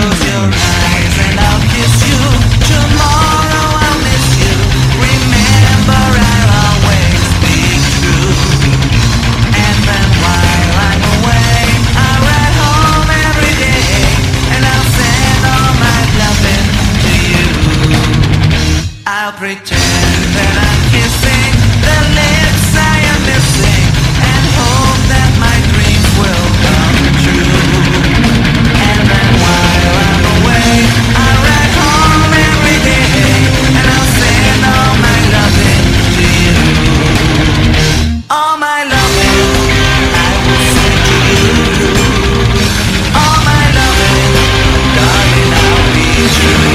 Close your eyes and I'll kiss you. Tomorrow I'll miss you. Remember I'll always be true. And then while I'm away, I'll ride home every day, and I'll send all my loving to you. I'll pretend that I'm kissing the lips I am missing, and hope that my dreams will come true. And then while I'm away, I'll ride home every day, and I'll send all my loving to you. All my loving I will send to you. All my loving, darling, I'll be true.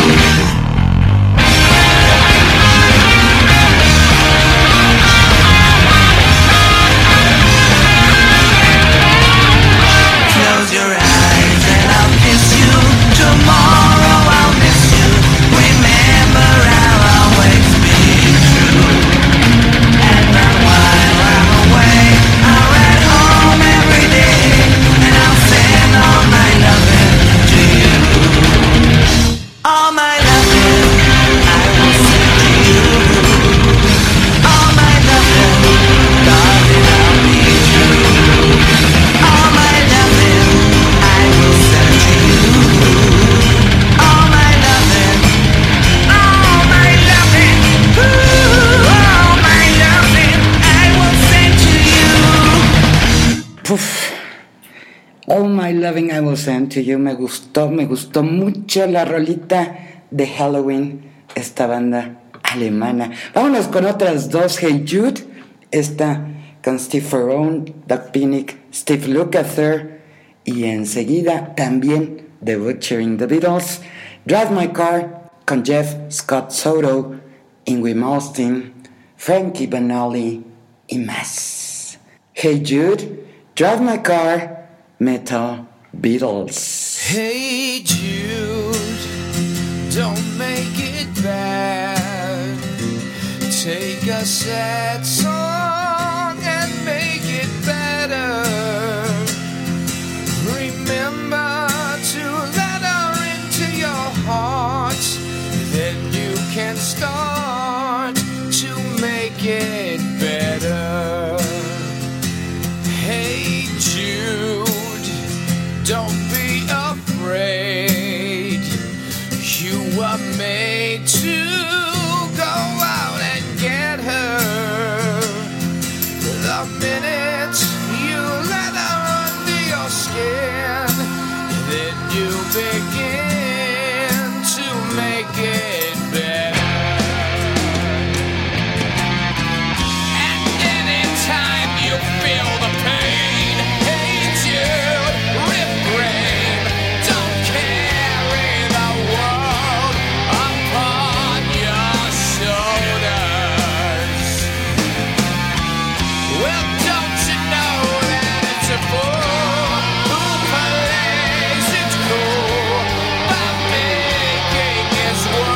Close your eyes and I'll kiss you. Tomorrow I'll miss you. Remember I'll always be true. And then while I'm away, I'll ride home every day, and I'll send all my loving to you. All my loving I will send to you. All my loving, darling, I'll be true. All my loving I will send to you. All my loving, all my loving, ooh, all my loving I will send to you. Puf. All My Loving I Will Send to You. Me gustó, me gustó mucho la rolita de Halloween, esta banda alemana. Vámonos con otras dos. Hey Jude, esta con Steve Ferrone, Doug Pinnick, Steve Lukather, y enseguida también The Butchering the Beatles, Drive My Car con Jeff Scott Soto, Yngwie Malmsteen, Frankie Banali y más. Hey Jude, Drive My Car, Metal Beatles. Hey Jude, don't make it bad. Take a sad song and make it better. Remember to let her into your heart. Then you can start to make it better. Hey Jude, don't be afraid. You were made to go out and get her. The minute you let her under your skin, then you begin to make it better. And anytime you feel the pain, hey Jude, refrain. Don't carry the world upon your shoulders. Well, don't you know that it's a fool who plays it cool by making his world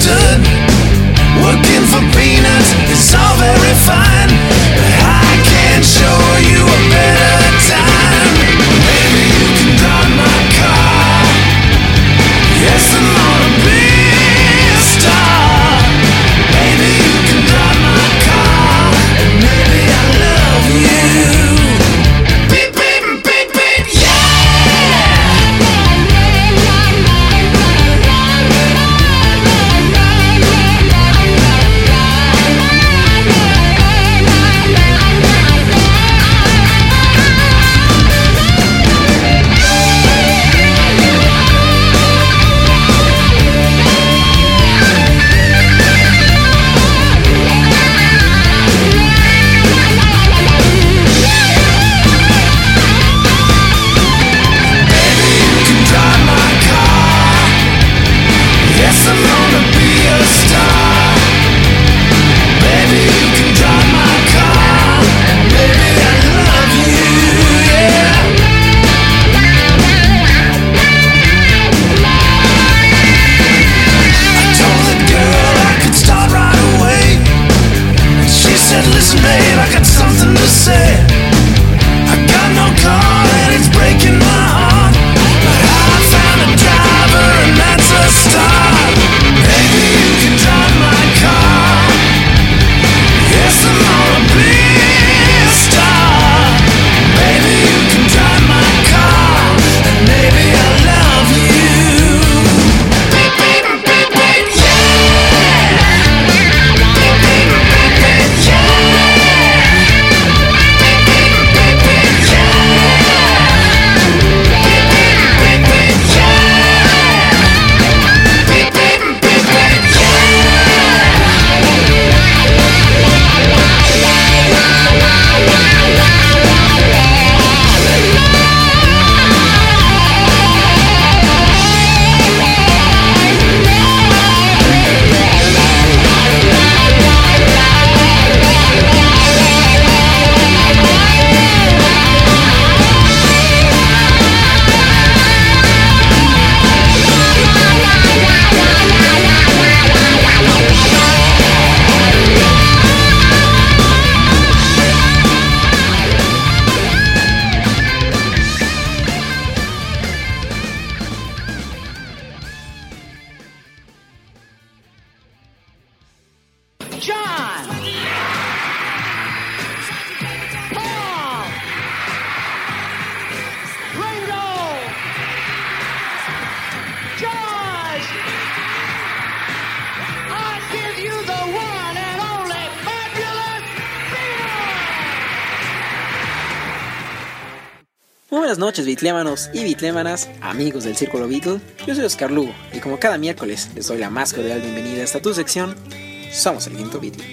understood. Working for peanuts is all very fine, but I can show you a better time. Maybe you can drive my car. Yes, I'm gonna be a star. Maybe you can drive my car, and maybe I love you. Beep, beep, beep, beep, Muy buenas noches, bitlémanos y bitlémanas, amigos del Círculo Beatle. Yo soy Oscar Lugo y como cada miércoles les doy la más cordial bienvenida a esta tu sección, Somos el Quinto Beatle.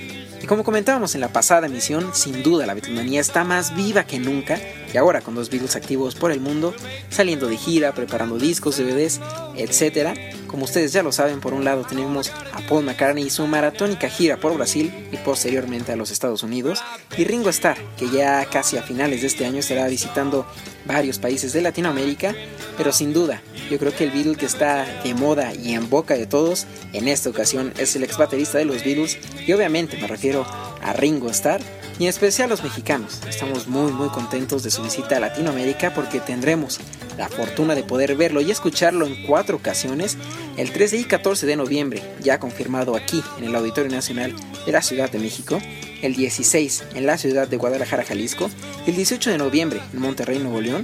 Y como comentábamos en la pasada emisión, sin duda la Beatlemanía está más viva que nunca, y ahora con dos Beatles activos por el mundo, saliendo de gira, preparando discos, D V Ds, etcétera. Como ustedes ya lo saben, por un lado tenemos a Paul McCartney y su maratónica gira por Brasil y posteriormente a los Estados Unidos, y Ringo Starr, que ya casi a finales de este año estará visitando varios países de Latinoamérica. Pero sin duda, yo creo que el Beatle que está de moda y en boca de todos en esta ocasión es el ex baterista de los Beatles, y obviamente me refiero a Ringo Starr, y en especial los mexicanos. Estamos muy muy contentos de su visita a Latinoamérica porque tendremos la fortuna de poder verlo y escucharlo en cuatro ocasiones, el trece y catorce de noviembre, ya confirmado aquí en el Auditorio Nacional de la Ciudad de México, el dieciséis en la ciudad de Guadalajara, Jalisco, el dieciocho de noviembre en Monterrey, Nuevo León.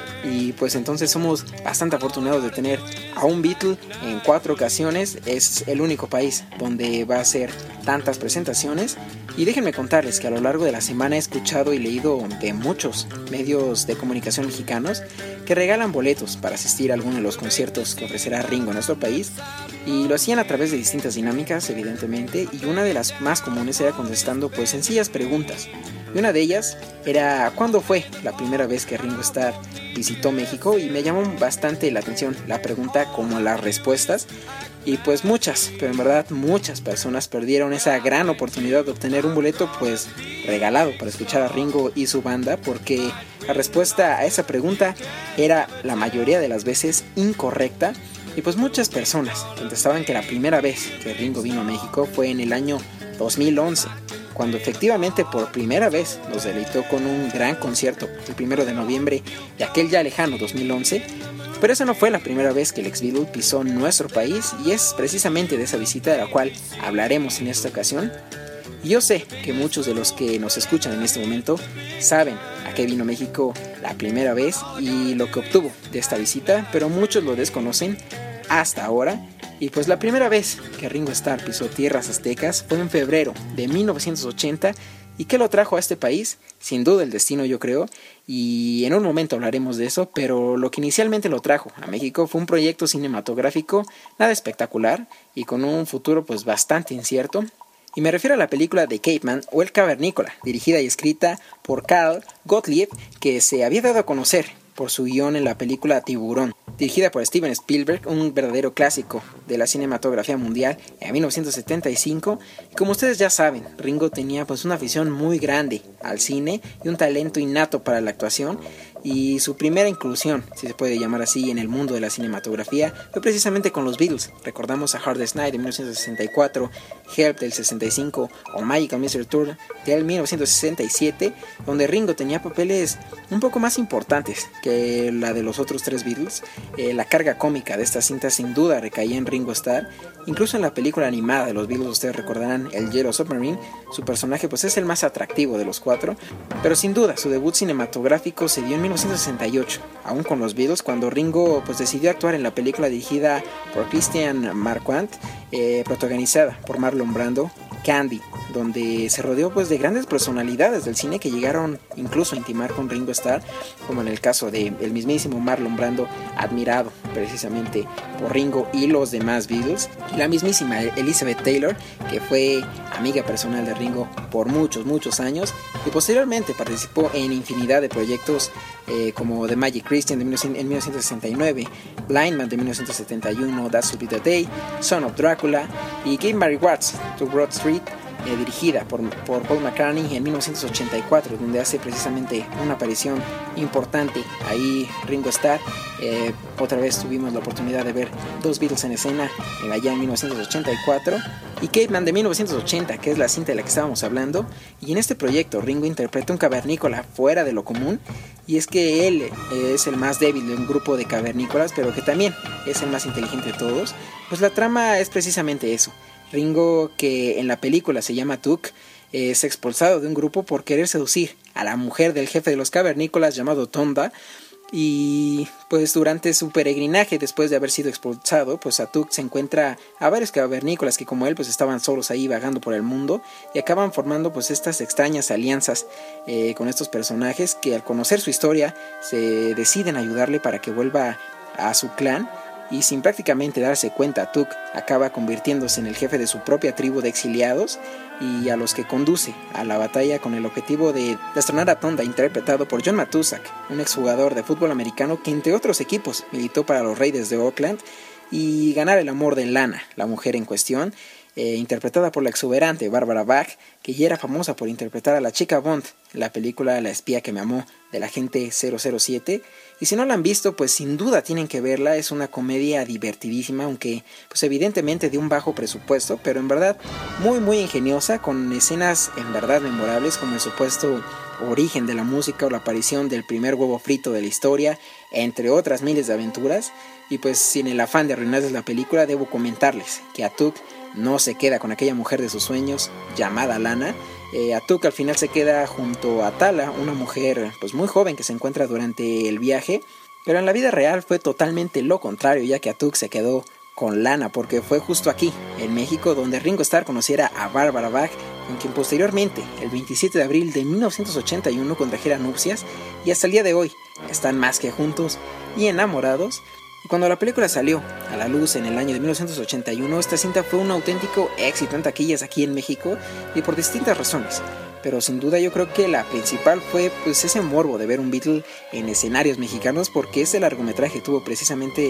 Y pues entonces somos bastante afortunados de tener a un Beatle en cuatro ocasiones. Es el único país donde va a hacer tantas presentaciones. Y déjenme contarles que a lo largo de la semana he escuchado y leído de muchos medios de comunicación mexicanos que regalan boletos para asistir a alguno de los conciertos que ofrecerá Ringo en nuestro país. Y lo hacían a través de distintas dinámicas, evidentemente, y una de las más comunes era contestando pues sencillas preguntas. Y una de ellas era ¿cuándo fue la primera vez que Ringo Starr visitó México? Y me llamó bastante la atención la pregunta como las respuestas. Y pues muchas, pero en verdad muchas personas perdieron esa gran oportunidad de obtener un boleto pues regalado para escuchar a Ringo y su banda, porque la respuesta a esa pregunta era la mayoría de las veces incorrecta. Y pues muchas personas contestaban que la primera vez que Ringo vino a México fue en el año dos mil once, cuando efectivamente por primera vez nos deleitó con un gran concierto el primero de noviembre de aquel ya lejano dos mil once. Pero esa no fue la primera vez que el ex-Beatle pisó nuestro país, y es precisamente de esa visita de la cual hablaremos en esta ocasión. Y yo sé que muchos de los que nos escuchan en este momento saben a qué vino México la primera vez y lo que obtuvo de esta visita, pero muchos lo desconocen hasta ahora. Y pues la primera vez que Ringo Starr pisó tierras aztecas fue en febrero de mil novecientos ochenta. ¿Y qué lo trajo a este país? Sin duda el destino, yo creo, y en un momento hablaremos de eso, pero lo que inicialmente lo trajo a México fue un proyecto cinematográfico nada espectacular y con un futuro pues bastante incierto. Y me refiero a la película The Caveman o El Cavernícola, dirigida y escrita por Carl Gottlieb, que se había dado a conocer por su guión en la película Tiburón, dirigida por Steven Spielberg, un verdadero clásico de la cinematografía mundial en mil novecientos setenta y cinco. Y como ustedes ya saben, Ringo tenía pues una afición muy grande al cine y un talento innato para la actuación, y su primera inclusión, si se puede llamar así, en el mundo de la cinematografía fue precisamente con los Beatles. Recordamos a Hardest Night de mil novecientos sesenta y cuatro, Help del sesenta y cinco o Magical Mystery Tour del mil novecientos sesenta y siete, donde Ringo tenía papeles un poco más importantes que la de los otros tres Beatles. Eh, la carga cómica de esta cinta sin duda recaía en Ringo Starr. Incluso en la película animada de los Beatles, ustedes recordarán el Yellow Submarine, su personaje pues es el más atractivo de los cuatro, pero sin duda su debut cinematográfico se dio en mil novecientos sesenta y ocho, aún con los Beatles, cuando Ringo pues decidió actuar en la película dirigida por Christian Marquand, eh, protagonizada por Marlon Brando, Candy, donde se rodeó pues de grandes personalidades del cine que llegaron incluso a intimar con Ringo Starr, como en el caso de el mismísimo Marlon Brando, admirado precisamente por Ringo y los demás Beatles, y la mismísima Elizabeth Taylor, que fue amiga personal de Ringo por muchos muchos años, y posteriormente participó en infinidad de proyectos eh, como The Magic Christian de mil novecientos sesenta y nueve, Blind Man de mil novecientos setenta y uno, That Should Be the Day, Son of Dracula y Give Mary Watts to Broad Street, eh, dirigida por, por Paul McCartney en mil novecientos ochenta y cuatro, donde hace precisamente una aparición importante ahí Ringo Starr. Eh, otra vez tuvimos la oportunidad de ver dos Beatles en escena en allá en mil novecientos ochenta y cuatro, y Caveman de mil novecientos ochenta, que es la cinta de la que estábamos hablando. Y en este proyecto Ringo interpreta un cavernícola fuera de lo común, y es que él es el más débil de un grupo de cavernícolas, pero que también es el más inteligente de todos. Pues la trama es precisamente eso. Ringo, que en la película se llama Tuk, es expulsado de un grupo por querer seducir a la mujer del jefe de los cavernícolas llamado Tonda. Y pues durante su peregrinaje, después de haber sido expulsado, pues Atuk se encuentra a varios cavernícolas que como él pues estaban solos ahí vagando por el mundo, y acaban formando pues estas extrañas alianzas eh, con estos personajes que al conocer su historia se deciden ayudarle para que vuelva a su clan. Y sin prácticamente darse cuenta, Tuk acaba convirtiéndose en el jefe de su propia tribu de exiliados, y a los que conduce a la batalla con el objetivo de destronar a Tonda, interpretado por John Matuszak, un exjugador de fútbol americano que entre otros equipos militó para los Raiders de Oakland, y ganar el amor de Lana, la mujer en cuestión, eh, interpretada por la exuberante Barbara Bach, que ya era famosa por interpretar a la chica Bond en la película La espía que me amó del agente cero cero siete. Y si no la han visto, pues sin duda tienen que verla. Es una comedia divertidísima, aunque pues evidentemente de un bajo presupuesto, pero en verdad muy muy ingeniosa, con escenas en verdad memorables, como el supuesto origen de la música o la aparición del primer huevo frito de la historia, entre otras miles de aventuras. Y pues sin el afán de arruinarles la película, debo comentarles que Atuk no se queda con aquella mujer de sus sueños llamada Lana. Eh, Atuk al final se queda junto a Tala, una mujer pues muy joven que se encuentra durante el viaje, pero en la vida real fue totalmente lo contrario, ya que Atuk se quedó con Lana, porque fue justo aquí, en México, donde Ringo Starr conociera a Barbara Bach, con quien posteriormente, el veintisiete de abril de mil novecientos ochenta y uno, contrajera nupcias, y hasta el día de hoy están más que juntos y enamorados. Y cuando la película salió a la luz en el año de mil novecientos ochenta y uno, esta cinta fue un auténtico éxito en taquillas aquí en México, y por distintas razones. Pero sin duda yo creo que la principal fue pues ese morbo de ver un Beatle en escenarios mexicanos, porque ese largometraje tuvo precisamente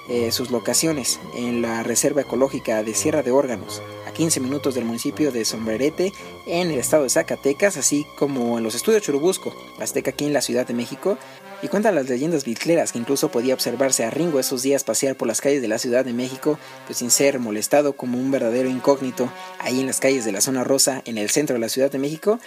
eh, sus locaciones en la Reserva Ecológica de Sierra de Órganos, a quince minutos del municipio de Sombrerete, en el estado de Zacatecas, así como en los estudios Churubusco, Azteca, aquí en la Ciudad de México. Y cuentan las leyendas bitleras que incluso podía observarse a Ringo esos días pasear por las calles de la Ciudad de México, pues sin ser molestado como un verdadero incógnito ahí en las calles de la Zona Rosa, en el centro de la Ciudad de México.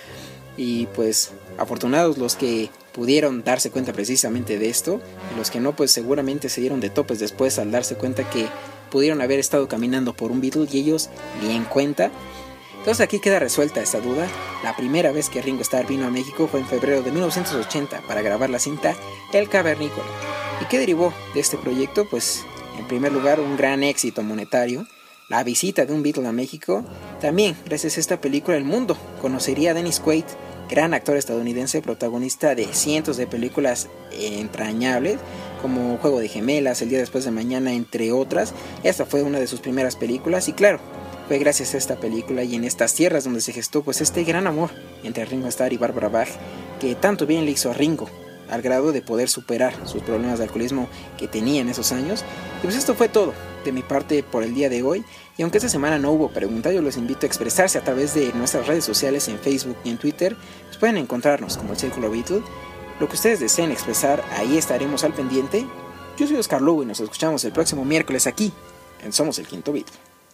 Y pues afortunados los que pudieron darse cuenta precisamente de esto, y los que no, pues seguramente se dieron de topes después al darse cuenta que pudieron haber estado caminando por un Beatle y ellos ni en cuenta. Entonces aquí queda resuelta esta duda. La primera vez que Ringo Starr vino a México fue en febrero de mil novecientos ochenta para grabar la cinta El Cavernícola. ¿Y qué derivó de este proyecto? Pues en primer lugar un gran éxito monetario, la visita de un Beatle a México. También gracias a esta película el mundo conocería a Dennis Quaid, gran actor estadounidense, protagonista de cientos de películas entrañables como Juego de Gemelas, El Día Después de Mañana, entre otras. Esta fue una de sus primeras películas y claro, fue gracias a esta película y en estas tierras donde se gestó pues este gran amor entre Ringo Starr y Barbara Bach, que tanto bien le hizo a Ringo, al grado de poder superar sus problemas de alcoholismo que tenía en esos años. Y pues esto fue todo de mi parte por el día de hoy, y aunque esta semana no hubo pregunta, yo los invito a expresarse a través de nuestras redes sociales en Facebook y en Twitter. Pues pueden encontrarnos como el Círculo Beatle. Lo que ustedes deseen expresar, ahí estaremos al pendiente. Yo soy Oscar Lugo y nos escuchamos el próximo miércoles aquí en Somos el Quinto Beatle.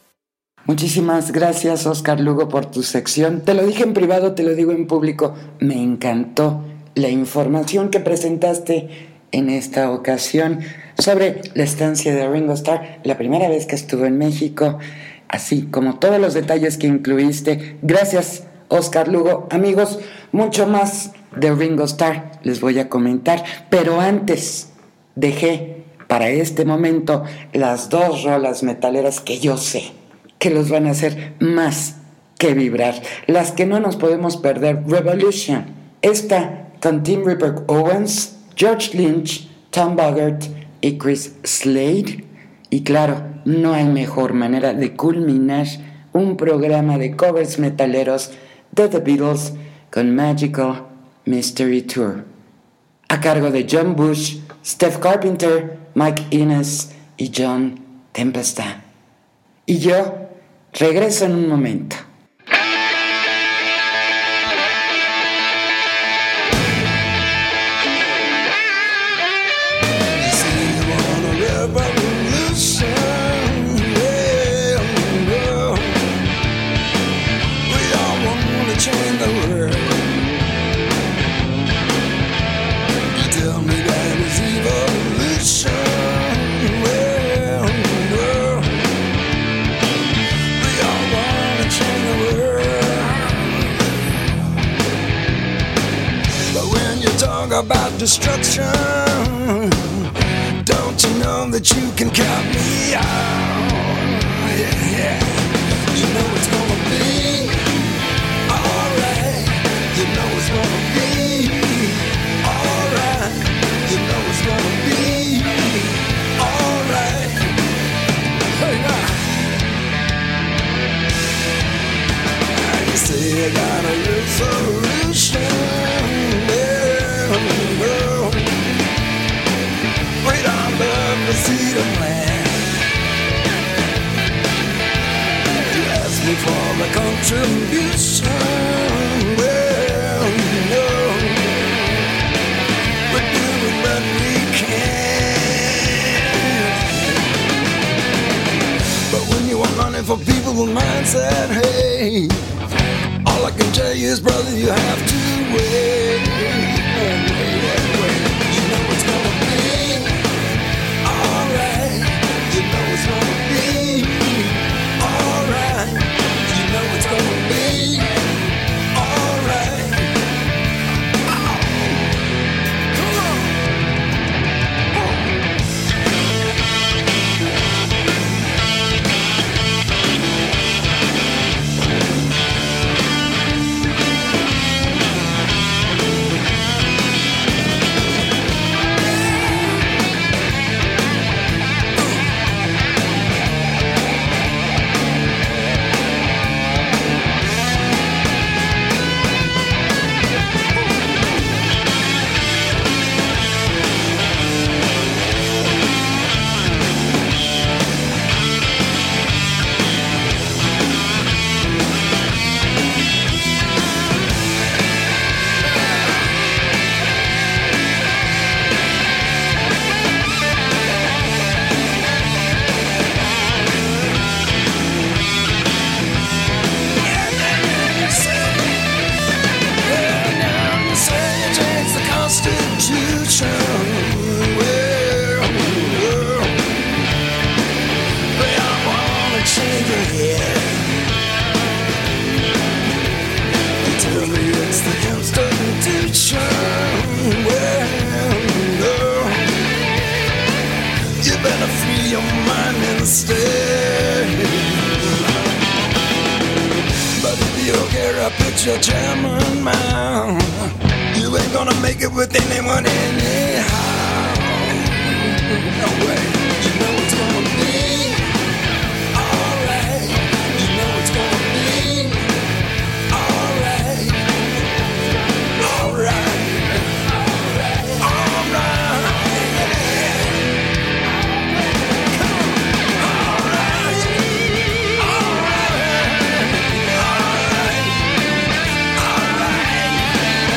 Muchísimas gracias, Oscar Lugo, por tu sección. Te lo dije en privado, te lo digo en público. Me encantó la información que presentaste en esta ocasión sobre la estancia de Ringo Starr, la primera vez que estuvo en México, así como todos los detalles que incluiste. Gracias, Oscar Lugo. Amigos, mucho más de Ringo Starr les voy a comentar, pero antes dejé para este momento las dos rolas metaleras que yo sé que los van a hacer más que vibrar, las que no nos podemos perder. Revolution, esta con Tim Ripper Owens, George Lynch, Tom Bogert y Chris Slade. Y claro, no hay mejor manera de culminar un programa de covers metaleros de The Beatles con Magical Mystery Tour, a cargo de John Bush, Steph Carpenter, Mike Inez y John Tempesta. Y yo regreso en un momento. About destruction, don't you know that you can count me out? Yeah, yeah. You know it's gonna be alright. You know it's gonna be alright. You know it's gonna be alright. Hey, now. You say I got a resolution. Girl, wait, I love to see the land. You ask me for the contribution. Well, you know a picture German man. You ain't gonna make it with anyone anyhow. No way. You know it's gonna be alright. You know it's gonna be alright. Alright.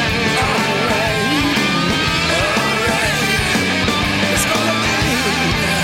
It's gonna be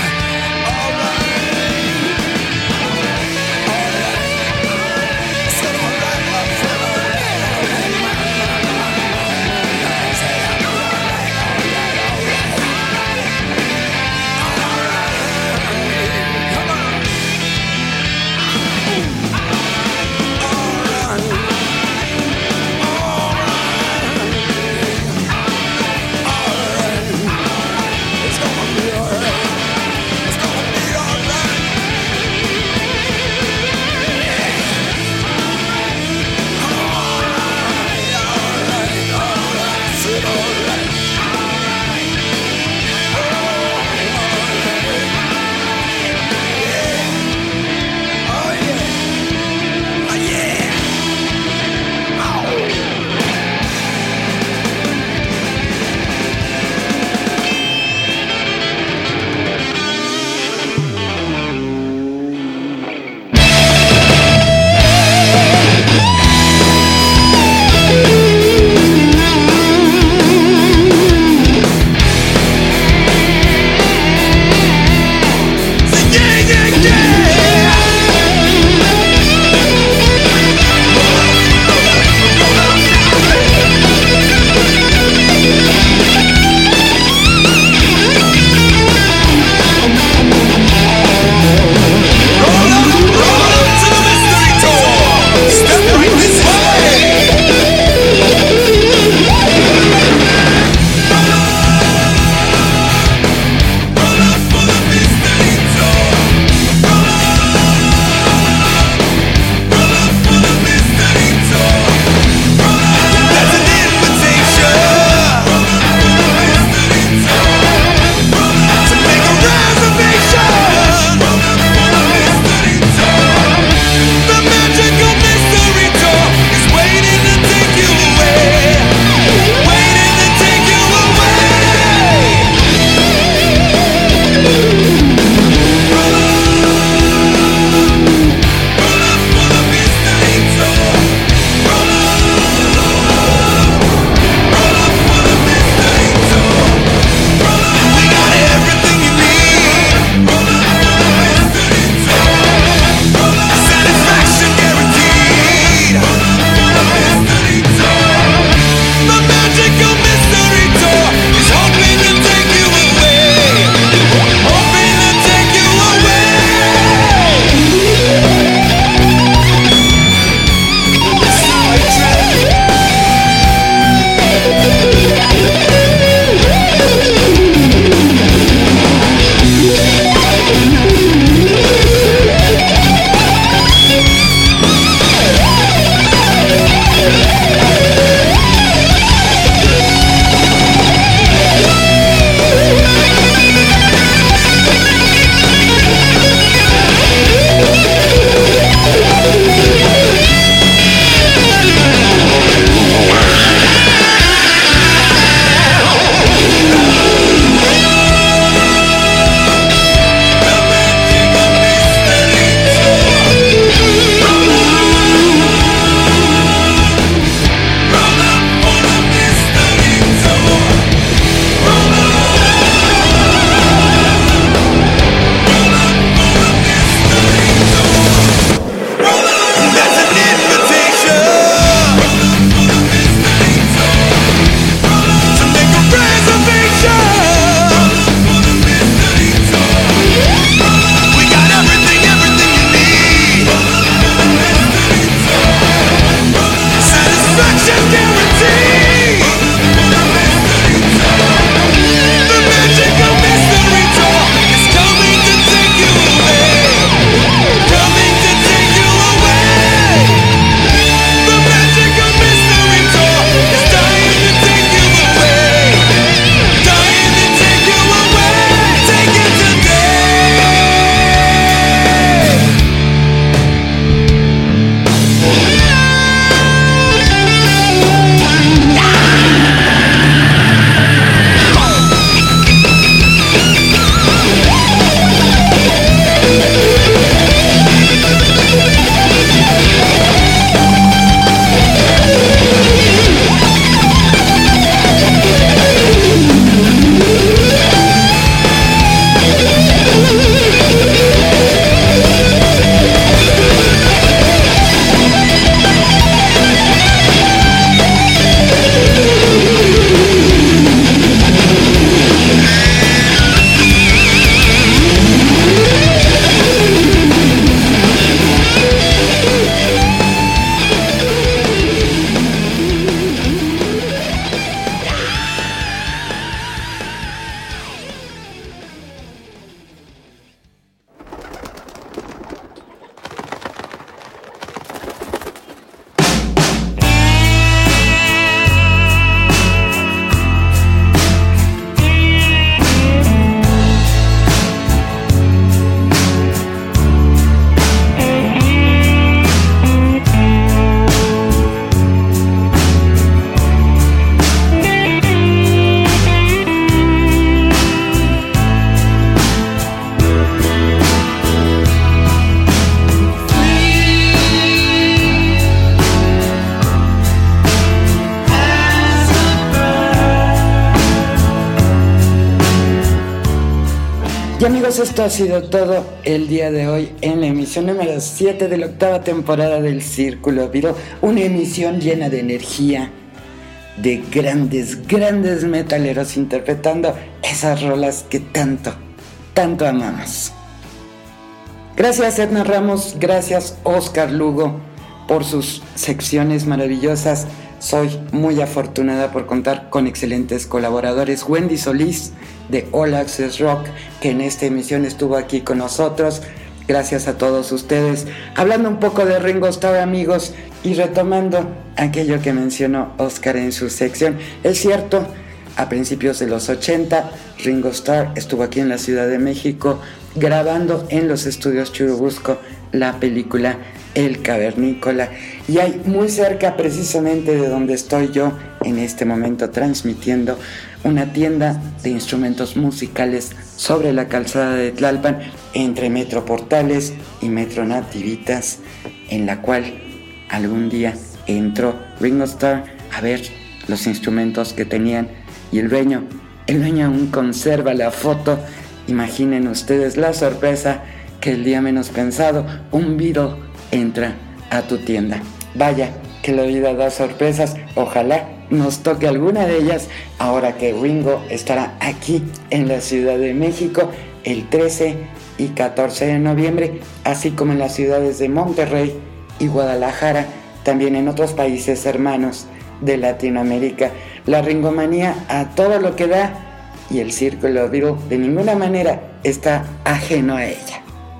Y amigos, esto ha sido todo el día de hoy en la emisión número siete de la octava temporada del Círculo Beatle. Una emisión llena de energía, de grandes, grandes metaleros interpretando esas rolas que tanto, tanto amamos. Gracias Edna Ramos, gracias Oscar Lugo por sus secciones maravillosas. Soy muy afortunada por contar con excelentes colaboradores. Wendy Solís de All Access Rock, que en esta emisión estuvo aquí con nosotros. Gracias a todos ustedes. Hablando un poco de Ringo Starr, amigos, y retomando aquello que mencionó Oscar en su sección. Es cierto, a principios de los ochenta, Ringo Starr estuvo aquí en la Ciudad de México grabando en los estudios Churubusco la película El Cavernícola, y hay muy cerca precisamente de donde estoy yo en este momento transmitiendo una tienda de instrumentos musicales sobre la calzada de Tlalpan entre Metro Portales y Metro Nativitas, en la cual algún día entró Ringo Starr a ver los instrumentos que tenían, y el dueño, el dueño aún conserva la foto. Imaginen ustedes la sorpresa que el día menos pensado un Beatle entra a tu tienda. Vaya que la vida da sorpresas, ojalá nos toque alguna de ellas ahora que Ringo estará aquí en la Ciudad de México el trece y catorce de noviembre, así como en las ciudades de Monterrey y Guadalajara, también en otros países hermanos de Latinoamérica. La ringomanía a todo lo que da, y el Círculo Beatle de ninguna manera está ajeno a ella.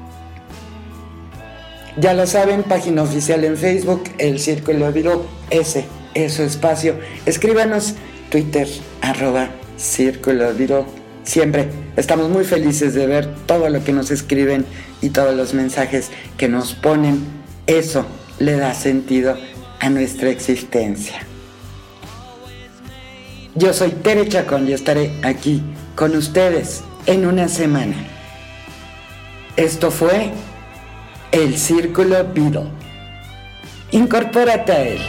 Ya lo saben, página oficial en Facebook, el Círculo Beatle, ese es su espacio. Escríbanos, Twitter, arroba Círculo Beatle. Siempre estamos muy felices de ver todo lo que nos escriben y todos los mensajes que nos ponen. Eso le da sentido a nuestra existencia. Yo soy Tere Chacón y estaré aquí con ustedes en una semana. Esto fue el Círculo Beatle. Incorpórate a él.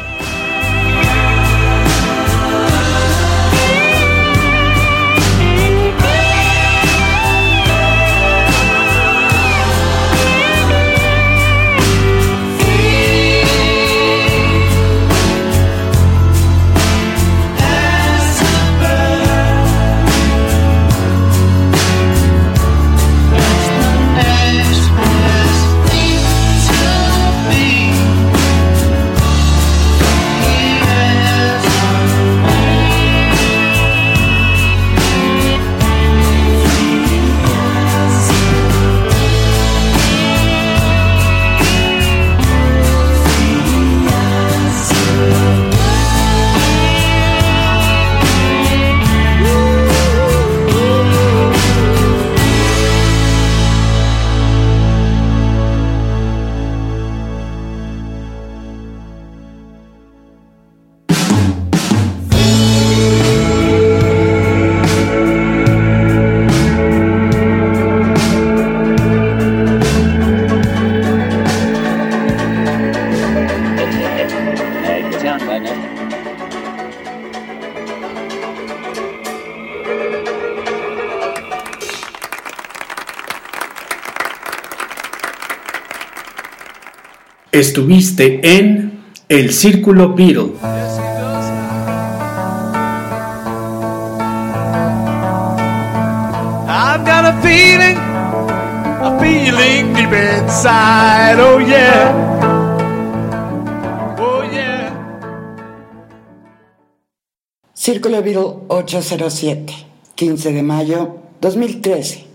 Estuviste en el Círculo Beatle. I've got a feeling, a feeling deep inside, oh yeah, oh yeah. Círculo Beatle ochocientos siete, quince de mayo dos mil trece.